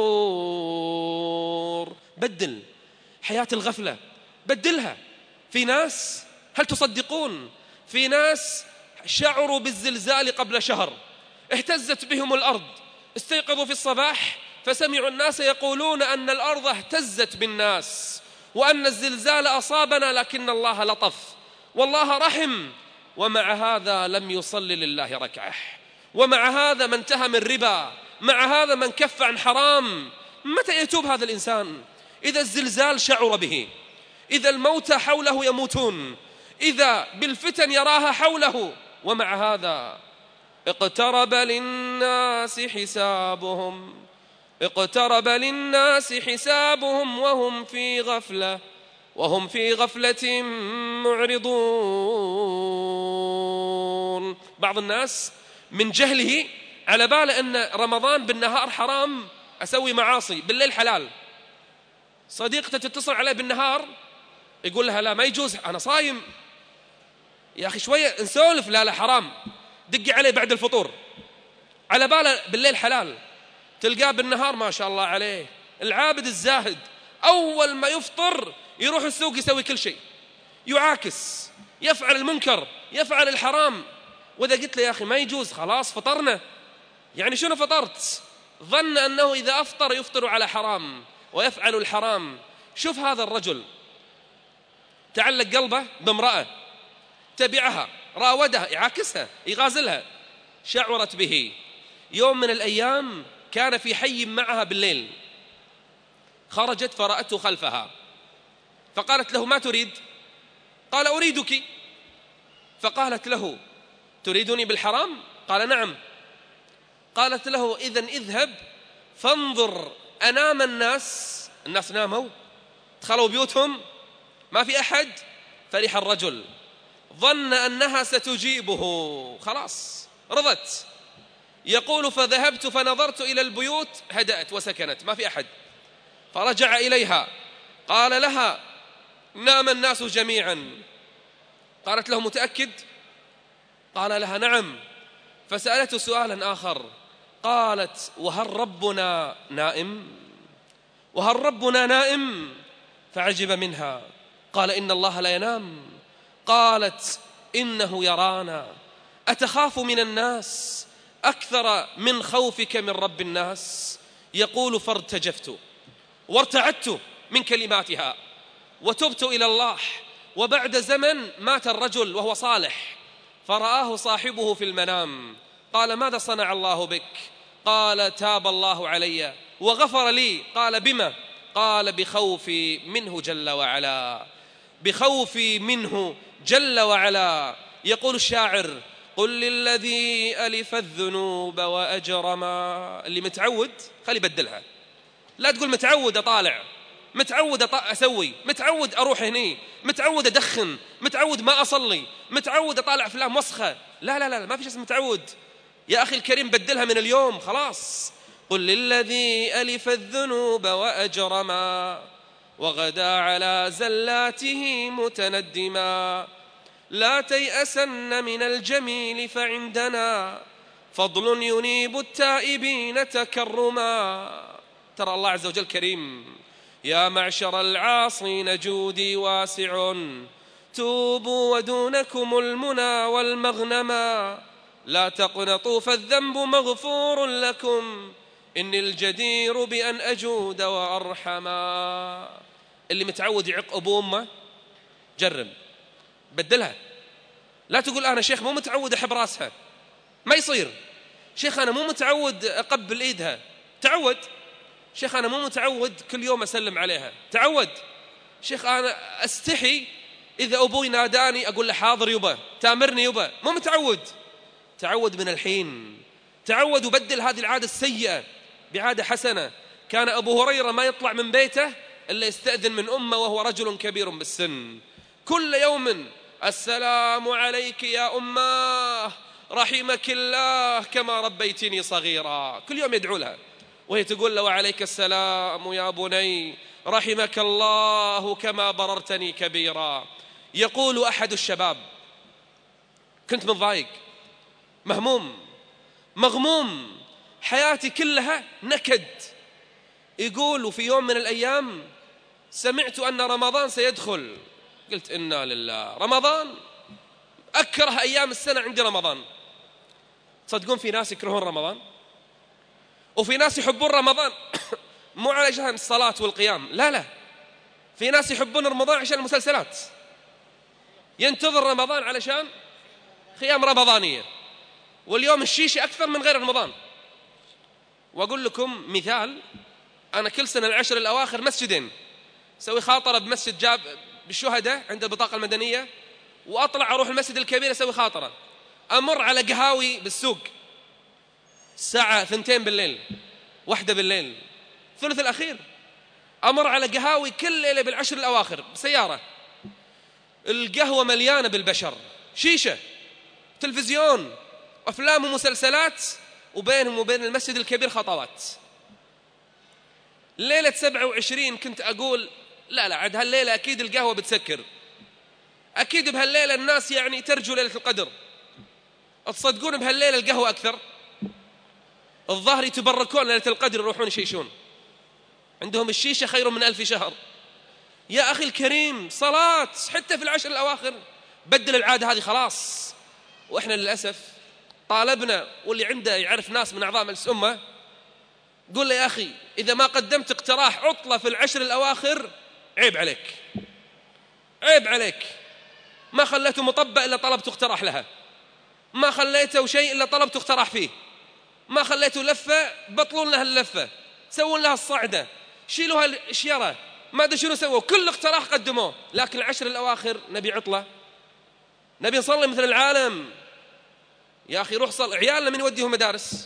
الغرور. بدل حياة الغفلة، بدلها. في ناس، هل تصدقون، في ناس شعروا بالزلزال قبل شهر، اهتزت بهم الأرض، استيقظوا في الصباح فسمعوا الناس يقولون أن الأرض اهتزت بالناس وأن الزلزال أصابنا، لكن الله لطف والله رحم. ومع هذا لم يصل لله ركعة، ومع هذا من انتهى من ربا، مع هذا من كف عن حرام. متى يتوب هذا الإنسان؟ إذا الزلزال شعر به، إذا الموتى حوله يموتون، إذا بالفتن يراها حوله. ومع هذا اقترب للناس حسابهم وهم في غفلة معرضون. بعض الناس من جهله على باله أن رمضان بالنهار حرام، أسوي معاصي، بالليل حلال. صديقته تتصل عليه بالنهار يقول لها: لا ما يجوز، أنا صايم يا أخي، شوية نسولف. لا حرام، دقي عليه بعد الفطور، على باله بالليل حلال. تلقاه بالنهار ما شاء الله عليه العابد الزاهد، أول ما يفطر يروح السوق يسوي كل شيء، يعاكس، يفعل المنكر، يفعل الحرام. وإذا قلت له: يا أخي ما يجوز، خلاص فطرنا، يعني شنو فطرت؟ ظن أنه إذا أفطر يفطر على حرام ويفعل الحرام. شوف هذا الرجل تعلق قلبه بامرأة، تبعها، راودها، يعاكسها، يغازلها، شعرت به. يوم من الأيام كان في حي معها بالليل، خرجت فرأته خلفها، فقالت له: ما تريد؟ قال: أريدك. فقالت له: تريدني بالحرام؟ قال: نعم. قالت له: إذن اذهب فانظر أنام الناس ناموا، دخلوا بيوتهم، ما في أحد. فرح الرجل، ظن أنها ستجيبه، خلاص رضت. يقول: فذهبت فنظرت إلى البيوت، هدأت وسكنت، ما في أحد. فرجع إليها قال لها: نام الناس جميعا. قالت له: متأكد؟ قال لها نعم. فسألته سؤالا آخر، قالت وهل ربنا نائم؟ وهل ربنا نائم؟ فعجب منها، قال إن الله لا ينام. قالت إنه يرانا. أتخاف من الناس أكثر من خوفك من رب الناس؟ يقول فارتجفت وارتعدت من كلماتها وتبت إلى الله. وبعد زمن مات الرجل وهو صالح، فرآه صاحبه في المنام، قال ماذا صنع الله بك؟ قال تاب الله علي وغفر لي. قال بما؟ قال بخوفي منه جل وعلا، بخوفي منه جل وعلا. يقول الشاعر قل للذي ألف الذنوب وأجرما. اللي متعود خلي بدلها، لا تقول متعود أطالع، متعود أسوي، متعود أروح هني، متعود أدخن، متعود ما أصلي، متعود أطالع أفلام وسخة. لا لا لا، ما في شيء اسمه متعود يا أخي الكريم، بدلها من اليوم خلاص. قل للذي ألف الذنوب وأجرما وغدا على زلاته متندما لا تيأسن من الجميل فعندنا فضل ينيب التائبين تكرما. ترى الله عز وجل كريم. يا معشر العاصين جودي واسع توبوا ودونكم المنى والمغنما لا تقنطوا فالذنب مغفور لكم إني الجدير بأن أجود وأرحما. اللي متعود يعق أبو أمه جرب بدلها. لا تقول أنا شيخ مو متعود أحب راسها، ما يصير. شيخ أنا مو متعود أقبل إيدها، تعود. شيخ أنا مو متعود كل يوم أسلم عليها، تعود. شيخ أنا أستحي إذا أبوي ناداني أقول له حاضر يبا، تامرني يبا، مو متعود. تعود من الحين، تعود وبدل هذه العادة السيئة بعادة حسنة. كان أبو هريرة ما يطلع من بيته إلا يستأذن من أمه وهو رجل كبير بالسن، كل يوم السلام عليك يا أماه رحمك الله كما ربيتني صغيرا. كل يوم يدعو لها وهي تقول له وعليك السلام يا بني رحمك الله كما بررتني كبيرا. يقول أحد الشباب كنت متضايق مهموم مغموم حياتي كلها نكد. يقول وفي يوم من الأيام سمعت أن رمضان سيدخل، قلت إنا لله، رمضان أكره أيام السنة عندي رمضان. تصدقون في ناس يكرهون رمضان وفي ناس يحبون رمضان مو علشان الصلاة والقيام، لا لا، في ناس يحبون رمضان عشان المسلسلات، ينتظر رمضان علشان خيام رمضانية. واليوم الشيشة أكثر من غير رمضان. وأقول لكم مثال، أنا كل سنة العشر الأواخر مسجدين، سوي خاطرة بمسجد جاب بالشهداء عند البطاقة المدنية، وأطلع أروح المسجد الكبير أسوي خاطرة. أمر على قهاوي بالسوق الساعة 2 بالليل 1 بالليل ثلث الأخير، أمر على قهاوي كل ليلة بالعشر الأواخر بسيارة، القهوة مليانة بالبشر، شيشة، تلفزيون، أفلام ومسلسلات، وبينهم وبين المسجد الكبير خطوات. ليلة 27 كنت أقول لا لا عاد هالليلة أكيد القهوة بتسكر، أكيد بهالليلة الناس يعني ترجو ليلة القدر. تصدقون بهالليلة القهوة أكثر، الظاهر يتبركون ليلة القدر يروحون يشيشون، عندهم الشيشة خير من 1000 شهر. يا أخي الكريم صلاة حتى في العشر الأواخر، بدل العادة هذه خلاص. وإحنا للأسف طالبنا، واللي عنده يعرف ناس من أعضاء مجلس الأمة قول له يا أخي إذا ما قدمت اقتراح عطلة في العشر الأواخر عيب عليك، عيب عليك، ما خليته مطبق إلا طلبت اقتراح لها، ما خليته شيء إلا طلبت اقتراح فيه، ما خليته لفة بطلون لها اللفة، سوون لها الصعدة، شيلوها الشيرة، ما أدري شنو سووا، كل اقتراح قدموه. لكن العشر الأواخر نبي عطلة، نبي نصلي مثل العالم. يا أخي روح صل، عيالنا من يوديهم مدارس،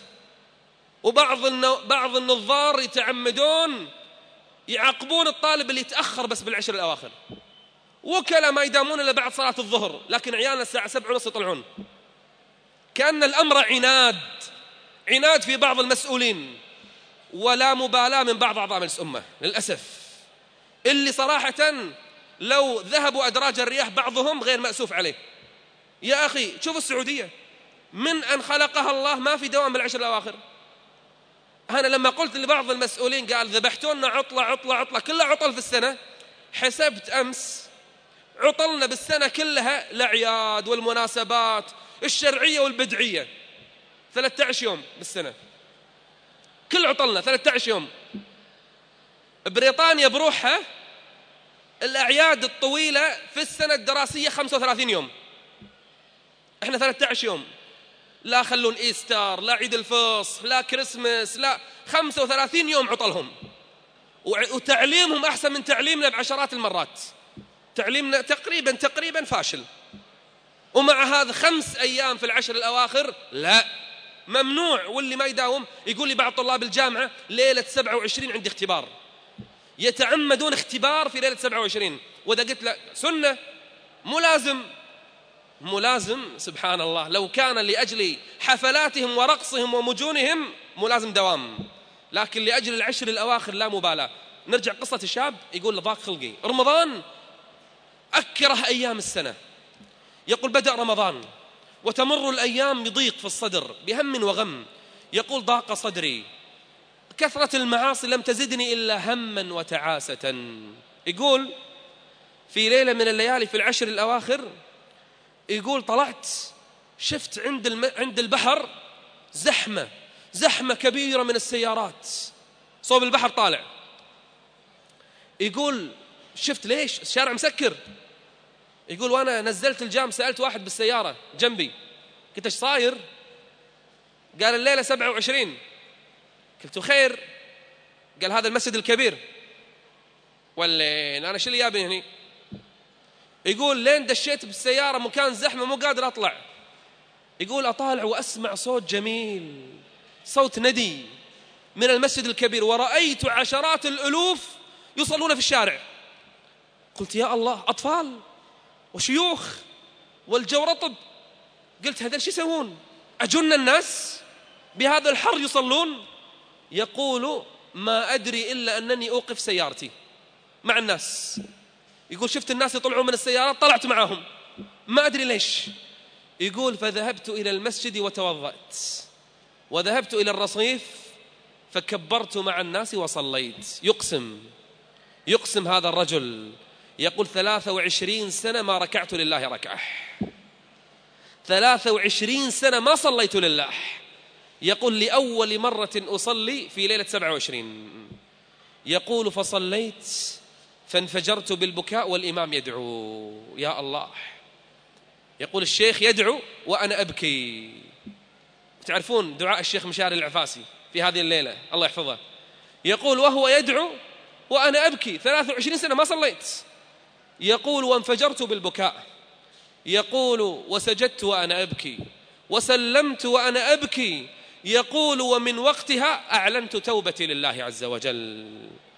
وبعض النظار يتعمدون يعاقبون الطالب اللي يتأخر بس بالعشر الأواخر، وكلا ما يدامون إلا بعد صلاة الظهر، لكن عيالنا الساعة 7:30 يطلعون. كأن الأمر عناد في بعض المسؤولين ولا مبالاة من بعض أعضاء مجلس الأمة للأسف، اللي صراحة لو ذهبوا أدراج الرياح بعضهم غير مأسوف عليه، يا أخي شوف السعودية من أن خلقها الله ما في دوام بالعشر الأواخر. أنا لما قلت لبعض المسؤولين قال ذبحتونا عطلة كلها عطل في السنة، حسبت أمس عطلنا بالسنة كلها الأعياد والمناسبات الشرعية والبدعية 13 يوم بالسنة، كل عطلنا 13 يوم. بريطانيا بروحها الأعياد الطويلة في السنة الدراسية 35 يوم، احنا 13 يوم. لا خلون إيستر، لا عيد الفصح، لا كريسمس، لا 35 يوم عطلهم. وتعليمهم أحسن من تعليمنا بعشرات المرات، تعليمنا تقريبا فاشل. ومع هذا 5 أيام في العشر الأواخر لا ممنوع. واللي ما يداوم يقول لي بعض طلاب الجامعة ليلة 27 عندي اختبار، يتعمدون اختبار في ليلة 27. وإذا قلت له سنة مو لازم سبحان الله، لو كان لأجل حفلاتهم ورقصهم ومجونهم مو لازم دوام، لكن لأجل العشر الأواخر لا مبالاة. نرجع قصة الشاب يقول ضاق خلقي، رمضان أكره أيام السنة. يقول بدأ رمضان وتمر الأيام بضيق في الصدر بهم وغم. يقول ضاق صدري، كثرة المعاصي لم تزدني إلا هما وتعاسة. يقول في ليلة من الليالي في العشر الأواخر يقول طلعت شفت عند البحر زحمة كبيرة من السيارات صوب البحر طالع. يقول شفت ليش الشارع مسكر. يقول وانا نزلت الجام سألت واحد بالسيارة جنبي قلت ايش صاير؟ قال الليلة 27. قلت خير؟ قال هذا المسجد الكبير. ولا انا شو اللي جابني هني؟ يقول لين دشيت بالسيارة مكان زحمة مو قادر أطلع. يقول أطالع وأسمع صوت جميل، صوت ندي من المسجد الكبير، ورأيت عشرات الألوف يصلون في الشارع. قلت يا الله، أطفال وشيوخ والجو رطب. قلت هذا شو يسوون؟ أجن الناس بهذا الحر يصلون؟ يقول ما أدري إلا أنني أوقف سيارتي مع الناس. يقول شفت الناس يطلعون من السيارات طلعت معهم ما أدري ليش. يقول فذهبت إلى المسجد وتوضأت وذهبت إلى الرصيف فكبرت مع الناس وصليت. يقسم هذا الرجل يقول 23 سنة ما ركعت لله ركعة، 23 سنة ما صليت لله. يقول لأول مرة أصلي في ليلة 27. يقول فصليت فانفجرت بالبكاء والإمام يدعو. يا الله. يقول الشيخ يدعو وأنا أبكي. تعرفون دعاء الشيخ مشاري العفاسي في هذه الليلة الله يحفظه. يقول وهو يدعو وأنا أبكي 23 سنة ما صليت. يقول وانفجرت بالبكاء. يقول وسجدت وأنا أبكي وسلمت وأنا أبكي. يقول ومن وقتها أعلنت توبتي لله عز وجل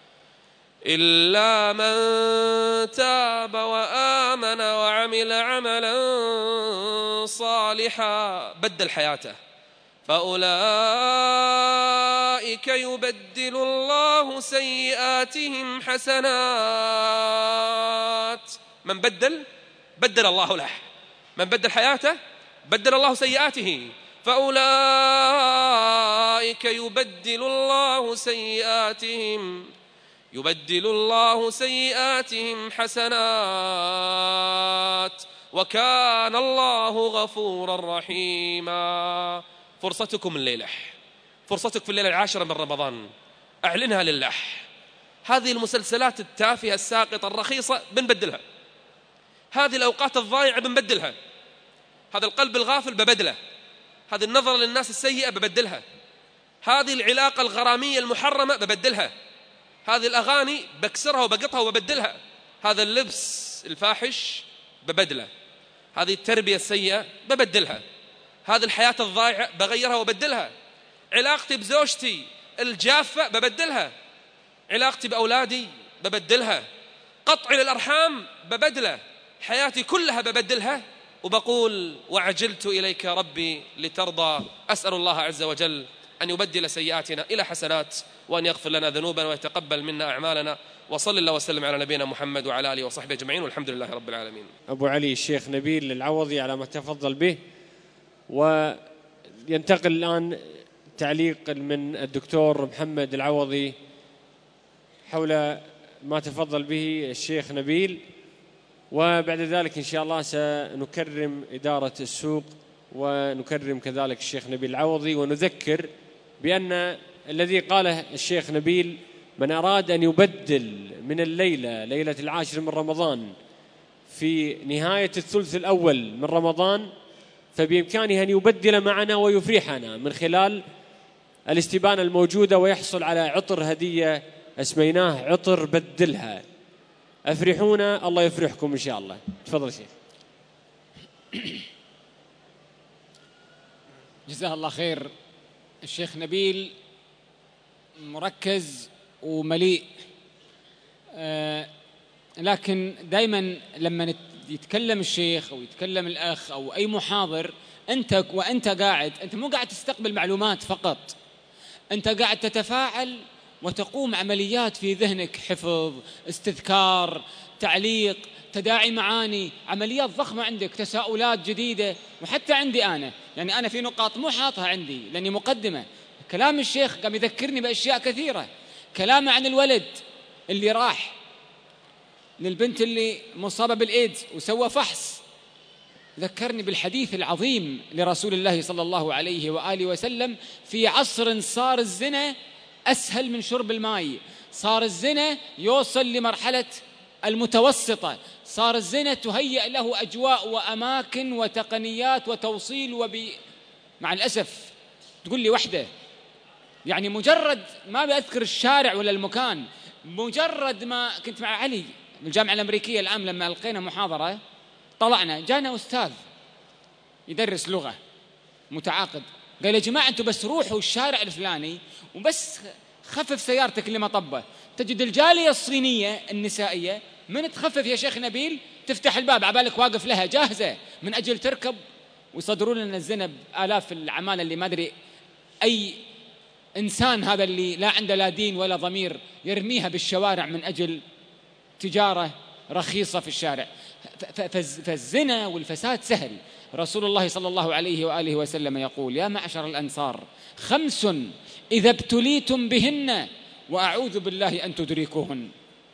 إلا من تاب وآمن وعمل عملا صالحا بدل حياته فأولئك يبدل الله سيئاتهم حسنات. من بدل الله له. من بدل حياته بدل الله سيئاته. فأولئك يبدل الله سيئاتهم حسنات وكان الله غفورا رحيما. فرصتكم الليلة، فرصتك في الليلة 10 من رمضان أعلنها لله. هذه المسلسلات التافهة الساقطة الرخيصة بنبدلها، هذه الأوقات الضائعة بنبدلها، هذا القلب الغافل ببدله، هذه النظرة للناس السيئة ببدلها، هذه العلاقة الغرامية المحرمة ببدلها، هذه الأغاني بكسرها وبقطها وببدلها، هذا اللبس الفاحش ببدله، هذه التربية السيئة ببدلها، هذه الحياة الضائعة بغيرها وبدلها، علاقتي بزوجتي الجافة ببدلها، علاقتي بأولادي ببدلها، قطع للأرحام ببدله، حياتي كلها ببدلها. وبقول وعجلت إليك ربي لترضى. أسأل الله عز وجل أن يبدل سيئاتنا إلى حسنات وأن يغفر لنا ذنوبنا ويتقبل منا أعمالنا وصل الله وسلم على نبينا محمد وعلى آله وصحبه أجمعين، والحمد لله رب العالمين. أبو علي الشيخ نبيل العوضي على ما تفضل به. وينتقل الآن تعليق من الدكتور محمد العوضي حول ما تفضل به الشيخ نبيل، وبعد ذلك إن شاء الله سنكرم إدارة السوق ونكرم كذلك الشيخ نبيل العوضي، ونذكر بأن الذي قاله الشيخ نبيل: من أراد أن يبدل من الليلة، ليلة 10 من رمضان، في نهاية الثلث الأول من رمضان، فبإمكانه أن يبدل معنا ويفرحنا من خلال الاستبانة الموجودة، ويحصل على عطر هدية اسميناه عطر بدلها. أفرحونا، الله يفرحكم إن شاء الله. تفضل شيخ. جزاه الله خير. الشيخ نبيل مركز ومليء، لكن دائما لما يتكلم الشيخ أو يتكلم الأخ أو أي محاضر، وأنت قاعد، أنت مو قاعد تستقبل معلومات فقط، أنت قاعد تتفاعل وتقوم عمليات في ذهنك: حفظ، استذكار، تعليق، تداعي معاني، عمليات ضخمة عندك، تساؤلات جديدة. وحتى عندي أنا في نقاط مو حاطها عندي لأني مقدمة. كلام الشيخ قام يذكرني بأشياء كثيرة. كلامه عن الولد اللي راح للبنت اللي مصابة بالإيدز وسوى فحص، ذكرني بالحديث العظيم لرسول الله صلى الله عليه وآله وسلم: في عصر صار الزنا أسهل من شرب الماء، صار الزنا يوصل لمرحلة المتوسطة، صار الزنا تهيأ له أجواء وأماكن وتقنيات وتوصيل. مع الأسف تقول لي وحدة، يعني مجرد ما بأذكر الشارع ولا المكان، مجرد ما كنت مع علي بالجامعة الأمريكية الآن لما ألقينا محاضرة، طلعنا جانا أستاذ يدرس لغة متعاقد، قال: يا جماعة أنتوا بس روحوا الشارع الفلاني وبس خفف سيارتك اللي مطبة، تجد الجالية الصينية النسائية من تخفف يا شيخ نبيل تفتح الباب عبالك واقف لها جاهزة من أجل تركب، ويصدرون لنا الزنا بآلاف العمالة اللي ما أدري أي إنسان هذا اللي لا عنده لا دين ولا ضمير يرميها بالشوارع من أجل تجارة رخيصة في الشارع. فالزنا والفساد سهل. رسول الله صلى الله عليه وآله وسلم يقول: يا معشر الأنصار 5 إذا ابتليتم بهن وأعوذ بالله أن تدركوهن: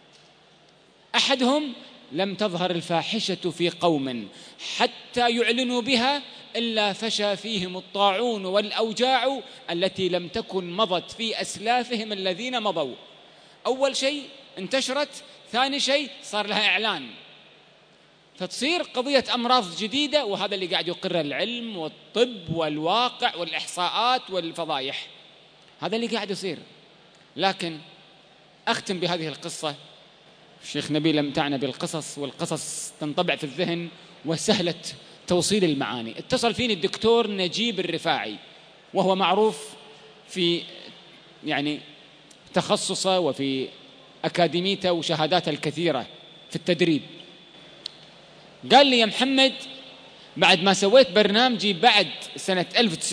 أحدهم لم تظهر الفاحشة في قوم حتى يعلنوا بها إلا فشى فيهم الطاعون والأوجاع التي لم تكن مضت في أسلافهم الذين مضوا. أول شيء انتشرت، ثاني شيء صار لها إعلان، فتصير قضية أمراض جديدة، وهذا اللي قاعد يقر العلم والطب والواقع والإحصاءات والفضايح، هذا اللي قاعد يصير. لكن أختم بهذه القصة. الشيخ نبيل امتعنا بالقصص، والقصص تنطبع في الذهن وسهلة توصيل المعاني. اتصل فيني الدكتور نجيب الرفاعي، وهو معروف في تخصصه وفي أكاديميته وشهاداته الكثيرة في التدريب. قال لي: يا محمد، بعد ما سويت برنامجي بعد سنة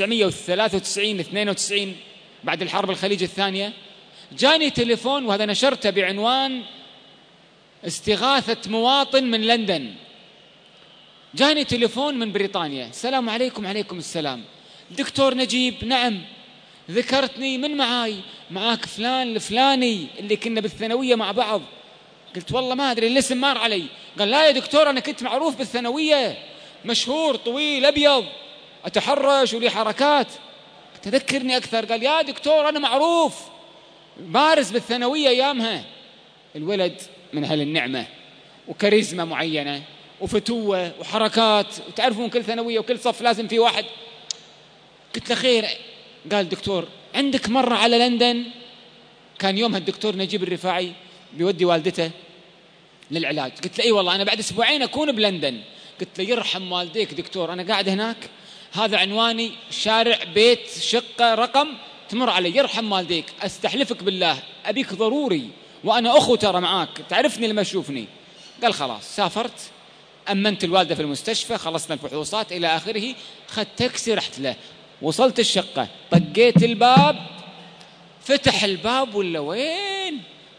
1993-92 بعد الحرب الخليج الثانية، جاني تليفون، وهذا نشرته بعنوان استغاثة مواطن من لندن. جاني تليفون من بريطانيا: السلام عليكم. عليكم السلام. دكتور نجيب: نعم. ذكرتني من معاي؟ معاك فلان الفلاني اللي كنا بالثانوية مع بعض. قلت: والله ما أدري، الاسم مار علي. قال: لا يا دكتور، أنا كنت معروف بالثانوية، مشهور، طويل، أبيض، أتحرش ولي حركات. تذكرني أكثر. قال: يا دكتور أنا معروف، بارز بالثانوية أيامها. الولد من أهل النعمة وكاريزما معينة وفتوة وحركات، وتعرفون كل ثانوية وكل صف لازم في واحد. قلت له: خير. قال: دكتور عندك مرة على لندن؟ كان يومها الدكتور نجيب الرفاعي بيودي والدته للعلاج. قلت له: اي والله انا بعد 2 أسبوع اكون بلندن. قلت له: يرحم والديك دكتور، انا قاعد هناك، هذا عنواني، شارع، بيت، شقة، رقم، تمر علي، يرحم والديك، استحلفك بالله ابيك ضروري، وانا اخو ترى معاك، تعرفني لما تشوفني. قال: خلاص. سافرت، امنت الوالده في المستشفى، خلصنا الفحوصات الى اخره، خدت تاكسي رحت له. وصلت الشقة، طقيت الباب، فتح الباب ولا وين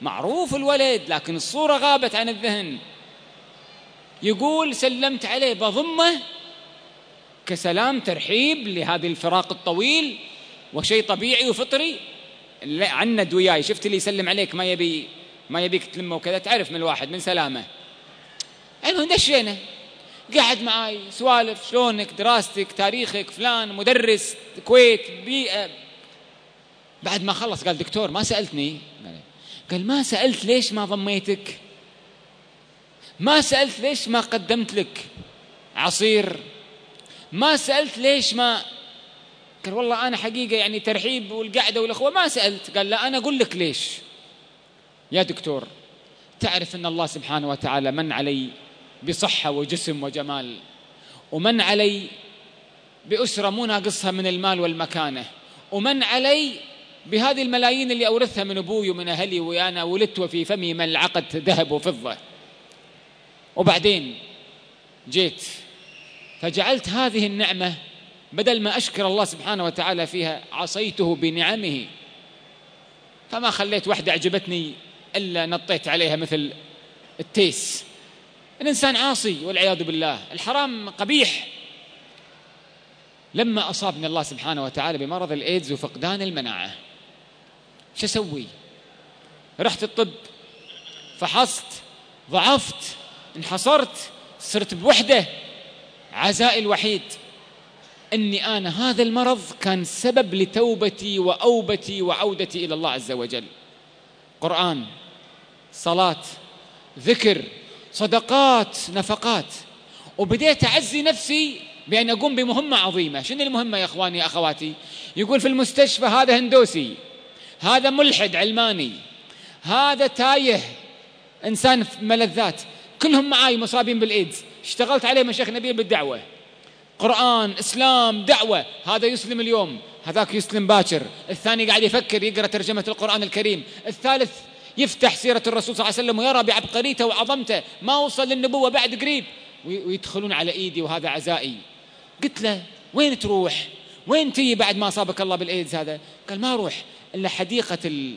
معروف الولد لكن الصورة غابت عن الذهن. يقول سلمت عليه بضمه كسلام ترحيب لهذه الفراق الطويل وشيء طبيعي وفطري. عند وياي شفت اللي يسلم عليك ما يبيك تلمه وكذا، تعرف من الواحد من سلامه. المهم دشينا، قاعد معاي سوالف شلونك، دراستك، تاريخك، فلان مدرس الكويت، بيئة. بعد ما خلص قال دكتور ما سألتني. قال ما سألت ليش ما ضميتك، ما سألت ليش ما قدمت لك عصير، ما سألت ليش ما. قال والله أنا حقيقة يعني ترحيب والقعدة والأخوة ما سألت. قال لا أنا أقول لك ليش يا دكتور. تعرف أن الله سبحانه وتعالى من علي بصحة وجسم وجمال، ومن علي بأسرة مو ناقصها من المال والمكانة، ومن علي بهذه الملايين اللي أورثها من أبوي ومن أهلي، وأنا ولدت وفي فمي ملعقة ذهب وفضة. وبعدين جيت فجعلت هذه النعمة بدل ما أشكر الله سبحانه وتعالى فيها عصيته بنعمه، فما خليت واحدة عجبتني إلا نطيت عليها مثل التيس. الإنسان عاصي والعياذ بالله، الحرام قبيح. لما أصابني الله سبحانه وتعالى بمرض الإيدز وفقدان المناعة، شو أسوي؟ رحت الطب، فحصت، ضعفت، انحصرت، صرت بوحدة. عزائي الوحيد أني أنا هذا المرض كان سبب لتوبتي وأوبتي وعودتي إلى الله عز وجل. قرآن، صلاة، ذكر، صدقات، نفقات. وبديت أعزي نفسي بأن أقوم بمهمة عظيمة. شنو المهمة يا أخواني يا أخواتي؟ يقول في المستشفى هذا هندوسي، هذا ملحد علماني، هذا تايه إنسان ملذات، كلهم معاي مصابين بالإيدز. اشتغلت عليه من شيخ نبيل بالدعوة، قرآن، إسلام، دعوة. هذا يسلم اليوم، هذاك يسلم باكر، الثاني قاعد يفكر يقرأ ترجمة القرآن الكريم، الثالث يفتح سيرة الرسول صلى الله عليه وسلم ويرى بعبقريته وعظمته ما وصل للنبوة بعد قريب، ويدخلون على إيدي وهذا عزائي. قلت له وين تروح؟ وين تي بعد ما أصابك الله بالإيدز هذا؟ قال ما أروح إلا حديقة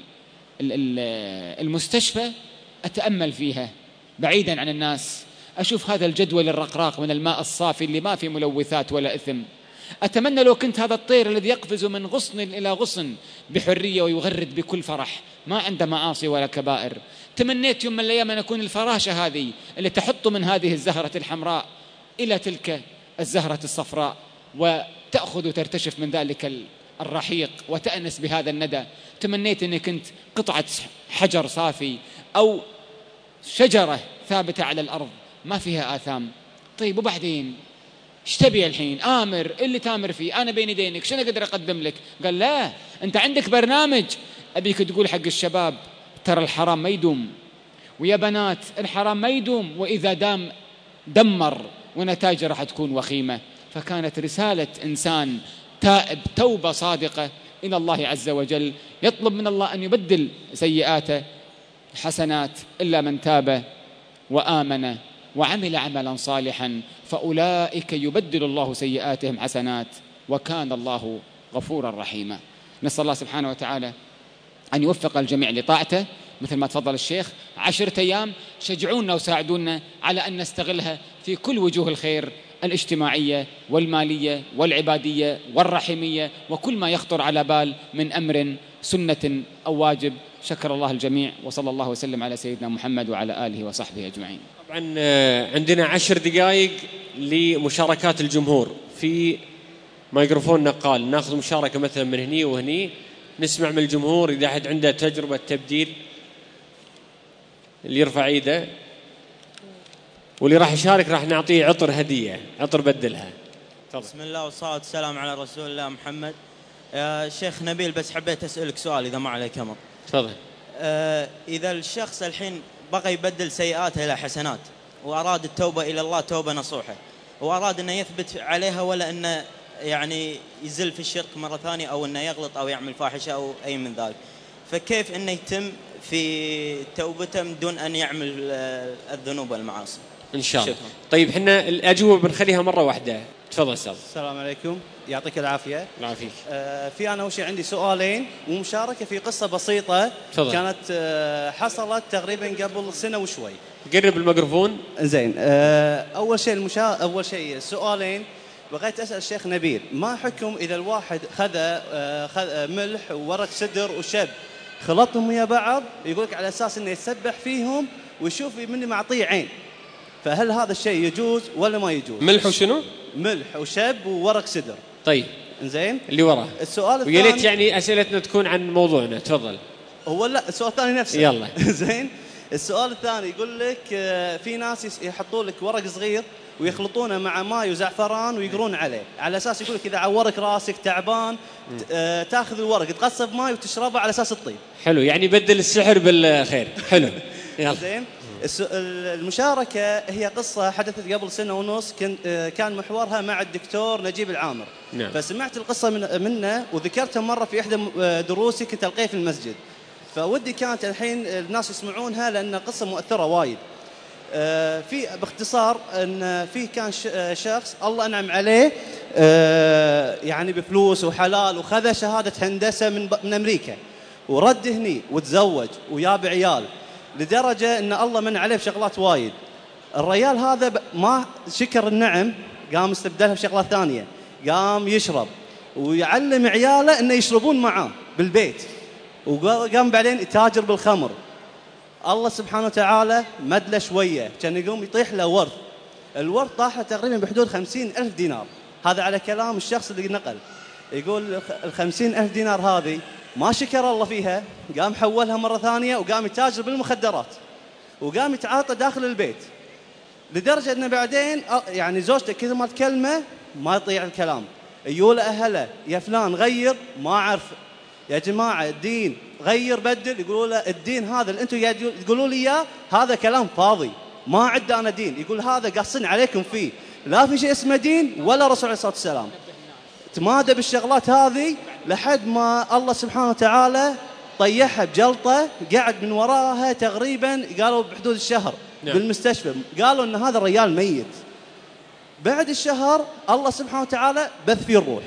المستشفى أتأمل فيها بعيدا عن الناس، أشوف هذا الجدول الرقراق من الماء الصافي اللي ما في ملوثات ولا إثم. أتمنى لو كنت هذا الطير الذي يقفز من غصن إلى غصن بحرية ويغرد بكل فرح، ما عنده معاصي ولا كبائر. تمنيت يوم من الأيام أن أكون الفراشة هذه اللي تحط من هذه الزهرة الحمراء إلى تلك الزهرة الصفراء، وتأخذ وترتشف من ذلك الرحيق وتأنس بهذا الندى. تمنيت أني كنت قطعة حجر صافي أو شجرة ثابتة على الأرض ما فيها آثام. طيب وبعدين ايش تبي الحين؟ آمر اللي تامر فيه، أنا بين يدينك، شنو أقدر أقدم لك؟ قال لا، أنت عندك برنامج أبيك تقول حق الشباب ترى الحرام ما يدوم، ويا بنات الحرام ما يدوم، وإذا دام دمر ونتائجه راح تكون وخيمة. فكانت رسالة إنسان تائب توبة صادقة إلى الله عز وجل، يطلب من الله أن يبدل سيئاته حسنات، إلا من تاب وآمن وعمل عملا صالحا فأولئك يبدل الله سيئاتهم حسنات وكان الله غفورا رحيما. نسأل الله سبحانه وتعالى أن يوفق الجميع لطاعته مثل ما تفضل الشيخ. 10 أيام شجعونا وساعدونا على أن نستغلها في كل وجوه الخير الاجتماعية والمالية والعبادية والرحمية وكل ما يخطر على بال من أمر سنة أو واجب. شكر الله الجميع وصلى الله وسلم على سيدنا محمد وعلى آله وصحبه أجمعين. طبعا عندنا 10 دقائق لمشاركات الجمهور في ميكروفون نقال. ناخذ مشاركة مثلا من هني وهني، نسمع من الجمهور إذا أحد عنده تجربة تبديل اللي يرفع ايده، واللي راح يشارك راح نعطيه عطر هدية، عطر بدلها. بسم الله والصلاة والسلام على رسول الله محمد. شيخ نبيل بس حبيت أسألك سؤال إذا ما عليك أمر. تفضل. إذا الشخص الحين بغى يبدل سيئاته إلى حسنات وأراد التوبة إلى الله توبة نصوحة، وأراد أنه يثبت عليها ولا أنه يعني يزل في الشرك مرة ثانية أو أنه يغلط أو يعمل فاحشة أو أي من ذلك، فكيف أنه يتم في توبته من دون أن يعمل الذنوب والمعاصي؟ إن شاء الله. شكرا. طيب حنا الأجوبة بنخليها مرة واحدة. تفضل أستاذ. السلام عليكم، يعطيك العافية. العافية. في أنا أول شيء عندي سؤالين ومشاركة في قصة بسيطة. تفضل. كانت حصلت تقريبا قبل سنة وشوي. قرب الميكروفون. زين. أول شيء سؤالين بغيت أسأل الشيخ نبيل، ما حكم إذا الواحد خذ ملح وورق سدر وشب خلطهم ويا بعض، يقولك على أساس إنه يسبح فيهم ويشوف مني معطيه عين، فهل هذا الشيء يجوز ولا ما يجوز؟ ملح وشنو؟ ملح وشب وورق سدر. طيب زين. اللي وراه. السؤال الثاني. ويا ليت يعني أسئلتنا تكون عن موضوعنا. تفضل. هو لا، السؤال الثاني نفسه. يلا. زين. السؤال الثاني يقول لك في ناس يحطوا لك ورق صغير ويخلطونه مع ماء وزعفران ويقرون عليه، على اساس يقول لك اذا عورك راسك تعبان تاخذ الورق تقصب ماء وتشربه على اساس الطيب. حلو، يعني بدل السحر بالخير. حلو. يلا. زين. المشاركة هي قصة حدثت قبل سنة ونص، كان محورها مع الدكتور نجيب العامر. نعم. فسمعت القصة منه وذكرتها مرة في إحدى دروسي كنت ألقيه في المسجد، فودي كانت الحين الناس يسمعونها لأن قصة مؤثرة وايد. في باختصار أن في كان شخص الله أنعم عليه يعني بفلوس وحلال، وخذ شهادة هندسة من أمريكا ورد هني وتزوج وياب عيال، لدرجة أن الله من عليه بشغلات وايد. الرجال هذا ما شكر النعم، قام استبدلها بشغلات ثانية، قام يشرب ويعلم عياله أنه يشربون معاه بالبيت، وقام بعدين يتاجر بالخمر. الله سبحانه وتعالى مدله شوية، كان يقوم يطيح له ورث، الورث طاح تقريبا بحدود 50,000 دينار. هذا على كلام الشخص اللي نقل. يقول 50,000 دينار هذه ما شكر الله فيها، قام حولها مرة ثانية وقام يتاجر بالمخدرات وقام يتعاطى داخل البيت، لدرجة أنه بعدين يعني زوجته كذا ما تكلمه ما يطيع الكلام، يقول أهله يا فلان غير، ما أعرف يا جماعة الدين غير بدل، يقولوا له الدين هذا اللي أنتم قاعد تقولوا لي إياه هذا كلام فاضي، ما عد أنا دين، يقول هذا قاصين عليكم فيه، لا في شيء اسمه دين ولا رسول عليه الصلاة والسلام. تمادى بالشغلات هذه لحد ما الله سبحانه وتعالى طيحها بجلطة، قاعد من وراها تقريبا قالوا بحدود الشهر. نعم. بالمستشفى قالوا أن هذا الرجال ميت. بعد الشهر الله سبحانه وتعالى بث فيه الروح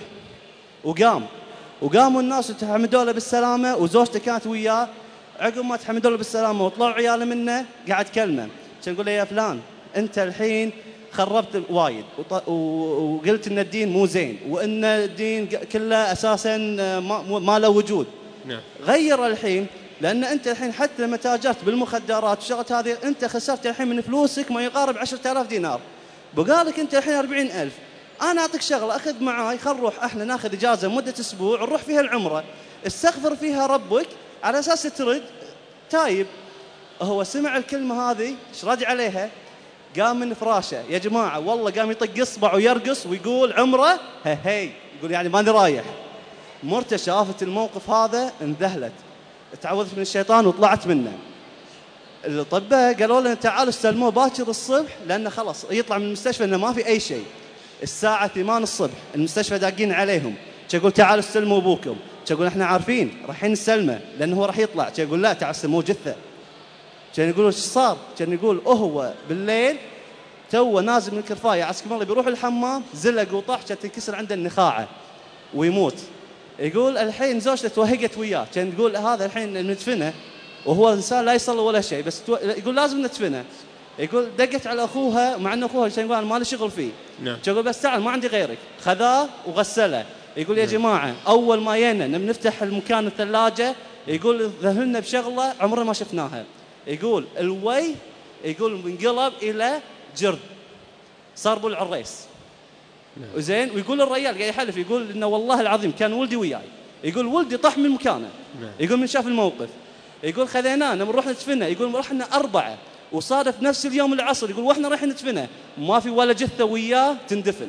وقاموا الناس وتحمدوا له بالسلامة، وزوجته كانت وياه. عقب ما تحمدوا له بالسلامة وطلعوا عياله منه قاعد كلمه، كان يقول له يا فلان أنت الحين خربت وايد وقلت ان الدين مو زين وان الدين كله اساسا ما له وجود. نعم. غير الحين، لان انت الحين حتى لما تاجرت بالمخدرات والشغلات هذه انت خسرت الحين من فلوسك ما يقارب 10,000 دينار، بقالك انت الحين 40,000. انا اعطيك شغله، اخذ معاي، خل نروح احنا ناخذ اجازه مده اسبوع نروح فيها العمره، استغفر فيها ربك على اساس ترد تايب. هو سمع الكلمه هذه ايش رد عليها؟ قام من فراشه يا جماعة والله قام يطق إصبع ويرقص ويقول عمره هي يقول يعني ماني رايح. مرته شافت الموقف هذا انذهلت، تعوذت من الشيطان وطلعت منه. الأطباء قالوا له تعالوا استلموه باكر الصبح لأنه خلص يطلع من المستشفى إنه ما في أي شيء. الساعة 8 الصبح المستشفى داقين عليهم، يقول تعالوا استلموا أبوكم، يقول احنا عارفين رايحين نستلمه لأنه هو راح يطلع، يقول لا تعال استلموه جثة. كان يقولوا ايش صار؟ كان يقول هو بالليل تو نازل من الكرفايه عسكم الله بيروح الحمام زلق وطاح، كانت تنكسر عنده النخاعه ويموت. يقول الحين زوجته توهقت وياه، كان يقول هذا الحين ندفنه وهو انسان لا يصلي ولا شيء، بس يقول لازم ندفنه. يقول دقت على اخوها مع انه اخوها كان يقول انا ما لي شغل فيه. نعم. يقول بس تعال ما عندي غيرك، خذاه وغسله. يقول يا جماعه اول ما جينا نفتح المكان الثلاجه يقول ذهلنا بشغله عمرنا ما شفناها. يقول الوي يقول انقلب الى جرد صار ابو العريس. وزين. ويقول الرجال قاعد يحلف يقول انه والله العظيم كان ولدي وياي، يقول ولدي طاح من مكانه. يقول من شاف الموقف يقول خذيناه لما رحنا ندفنه، يقول رحنا 4 وصادف نفس اليوم العصر، يقول واحنا رايحين ندفنه ما في ولا جثه وياه تندفن،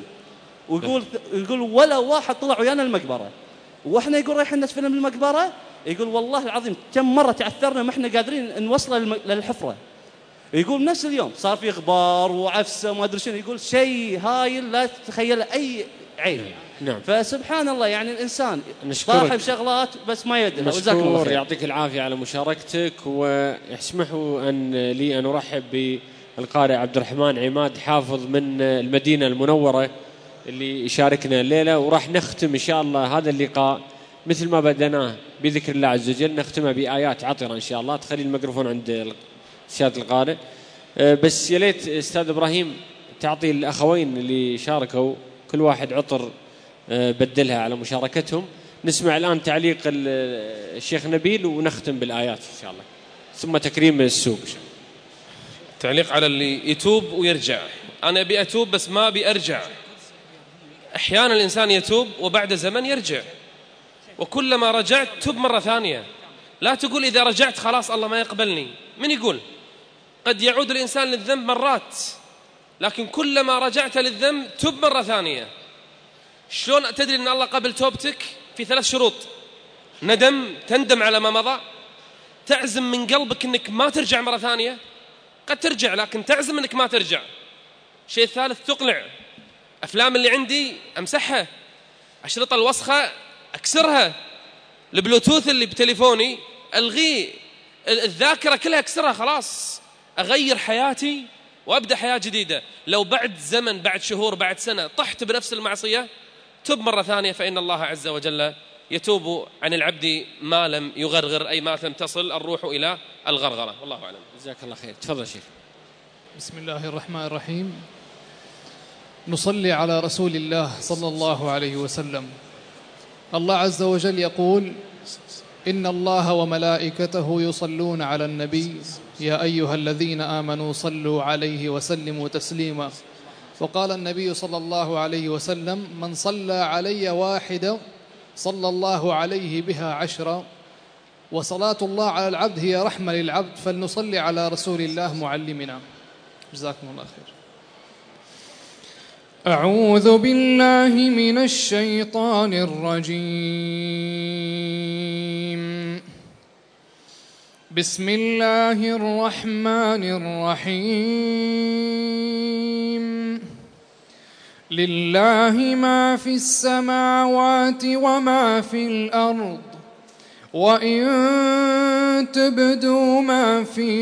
ويقول ولا واحد طلع ويانا المقبره، واحنا يقول رايحين ندفنه من المقبره. يقول والله العظيم كم مرة تعثرنا ما احنا قادرين نوصله للحفرة. يقول نفس اليوم صار في غبار وعفسة وما أدري شنو، يقول شيء هايل لا تتخيله أي عين. نعم. فسبحان الله يعني الإنسان صاحب شغلات بس ما يدري. مشكور، يعطيك العافية على مشاركتك، ويسمحوا أن لي أن أرحب القارئ عبد الرحمن عماد حافظ من المدينة المنورة اللي يشاركنا الليلة. وراح نختم إن شاء الله هذا اللقاء مثل ما بدأناه بذكر الله عز وجل، نختمه بآيات عطرة إن شاء الله. تخلي الميكروفون عند سيادة القارئ. بس يا ليت أستاذ إبراهيم تعطي الأخوين اللي شاركوا كل واحد عطر بدلها على مشاركتهم. نسمع الآن تعليق الشيخ نبيل ونختم بالآيات إن شاء الله، ثم تكريم السوق. تعليق على اللي يتوب ويرجع. أنا أبي أتوب بس ما أبي أرجع. أحيانا الإنسان يتوب وبعد زمن يرجع، وكلما رجعت تب مرة ثانية. لا تقول إذا رجعت خلاص الله ما يقبلني. من يقول؟ قد يعود الإنسان للذنب مرات، لكن كلما رجعت للذنب تب مرة ثانية. شلون تدري أن الله قبل توبتك؟ في 3 شروط: ندم، تندم على ما مضى، تعزم من قلبك أنك ما ترجع مرة ثانية. قد ترجع لكن تعزم أنك ما ترجع. شيء ثالث: تقلع. أفلام اللي عندي أمسحها، أشرطة الوسخة أكسرها، البلوتوث اللي بتليفوني ألغيه، الذاكرة كلها أكسرها، خلاص أغير حياتي وأبدأ حياة جديدة. لو بعد زمن، بعد شهور، بعد سنة طحت بنفس المعصية، تب مرة ثانية، فإن الله عز وجل يتوب عن العبد ما لم يغرغر، أي ما لم تصل الروح إلى الغرغرة. والله أعلم. جزاك الله خير. تفضل شيخ. بسم الله الرحمن الرحيم. نصلي على رسول الله صلى الله عليه وسلم. الله عز وجل يقول: إن الله وملائكته يصلون على النبي يا أيها الذين آمنوا صلوا عليه وسلموا تسليما. وقال النبي صلى الله عليه وسلم: من صلى علي واحدة صلى الله عليه بها 10. وصلاة الله على العبد هي رحمة للعبد، فلنصلي على رسول الله معلمنا. جزاكم الله خير. أعوذ بالله من الشيطان الرجيم. بسم الله الرحمن الرحيم. لله ما في السماوات وما في الأرض، وإن تبدوا ما في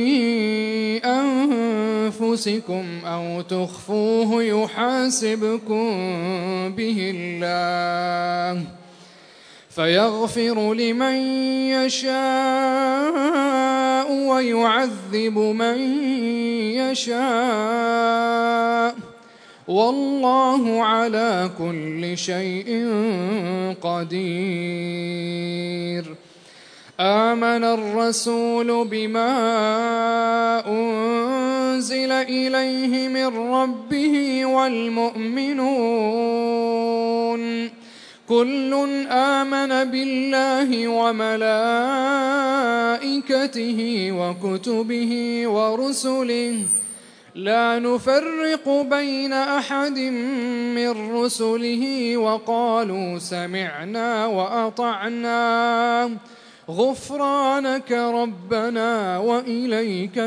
أنفسكم أو تخفوه يحاسبكم به الله، فيغفر لمن يشاء ويعذب من يشاء، والله على كل شيء قدير. آمن الرسول بما أنزل إليه من ربه والمؤمنون كل آمن بالله وملائكته وكتبه ورسله لا نفرق بين أحد من رسله وقالوا سمعنا وأطعنا غفرانك ربنا وإليك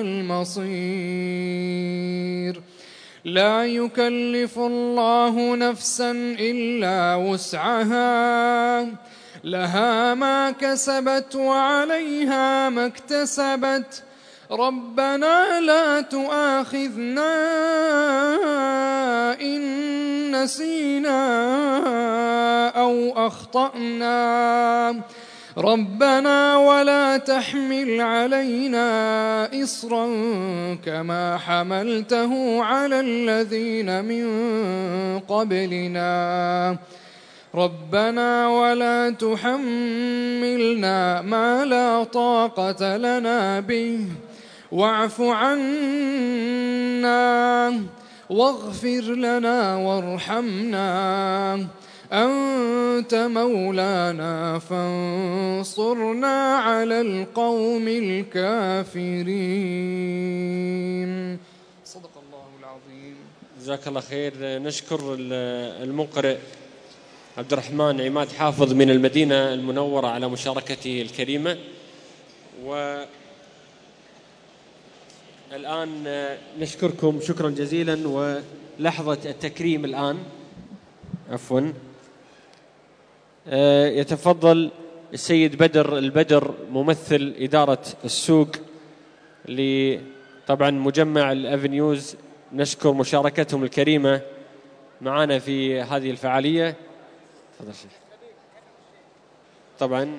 المصير. لا يكلف الله نفسا إلا وسعها، لها ما كسبت وعليها ما اكتسبت. ربنا لا تؤاخذنا إن نسينا أو أخطأنا، ربنا ولا تحمل علينا إصرا كما حملته على الذين من قبلنا، ربنا ولا تحملنا ما لا طاقة لنا به، واعف عنا واغفر لنا وارحمنا، أنت مولانا فانصرنا على القوم الكافرين. صدق الله العظيم. جزاك الله خير. نشكر المقرئ عبد الرحمن عماد حافظ من المدينة المنورة على مشاركته الكريمة. والآن نشكركم شكرا جزيلا. ولحظة التكريم الآن، عفوا، يتفضل السيد بدر البدر ممثل إدارة السوق طبعا مجمع الأفنيوز نشكر مشاركتهم الكريمة معنا في هذه الفعالية. تفضل شيخ. طبعا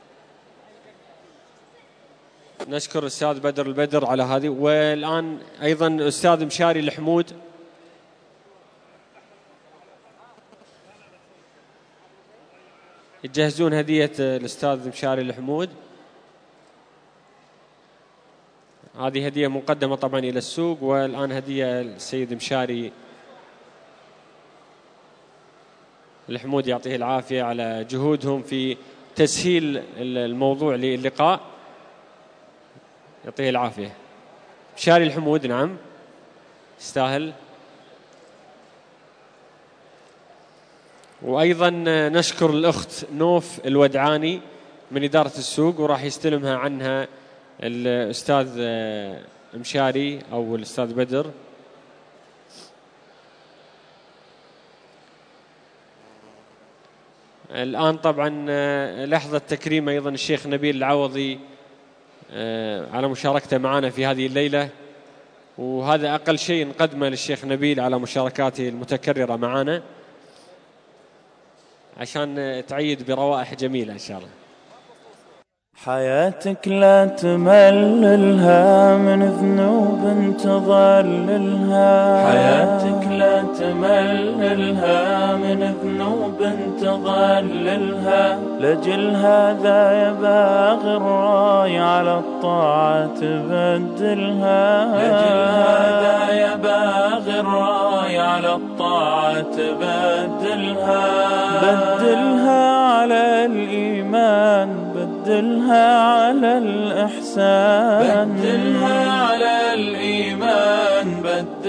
نشكر الأستاذ بدر البدر على هذه، والآن أيضا الأستاذ مشاري الحمود يجهزون هدية الأستاذ مشاري الحمود. هذه هدية مقدمة طبعا إلى السوق، والآن هدية السيد مشاري الحمود يعطيه العافية على جهودهم في تسهيل الموضوع للقاء، يعطيه العافية. مشاري الحمود نعم يستاهل. وأيضا نشكر الأخت نوف الودعاني من إدارة السوق، وراح يستلمها عنها الأستاذ مشاري أو الأستاذ بدر. الآن طبعا لحظة تكريم أيضا الشيخ نبيل العوضي على مشاركته معنا في هذه الليلة، وهذا أقل شيء نقدمه للشيخ نبيل على مشاركاته المتكررة معنا عشان تعيد بروائح جميلة إن شاء الله. حياتك لا تمللها من ذنوب تضللها، حياتك لا تمللها من ذنوب تضللها، لجل هذا يا باغي الراي على الطاعة تبدلها، لجل هذا يا باغي الراي على الطاعة تبدلها، بدلها على الإيمان، بدلها على الإحسان، بدلها على الإيمان،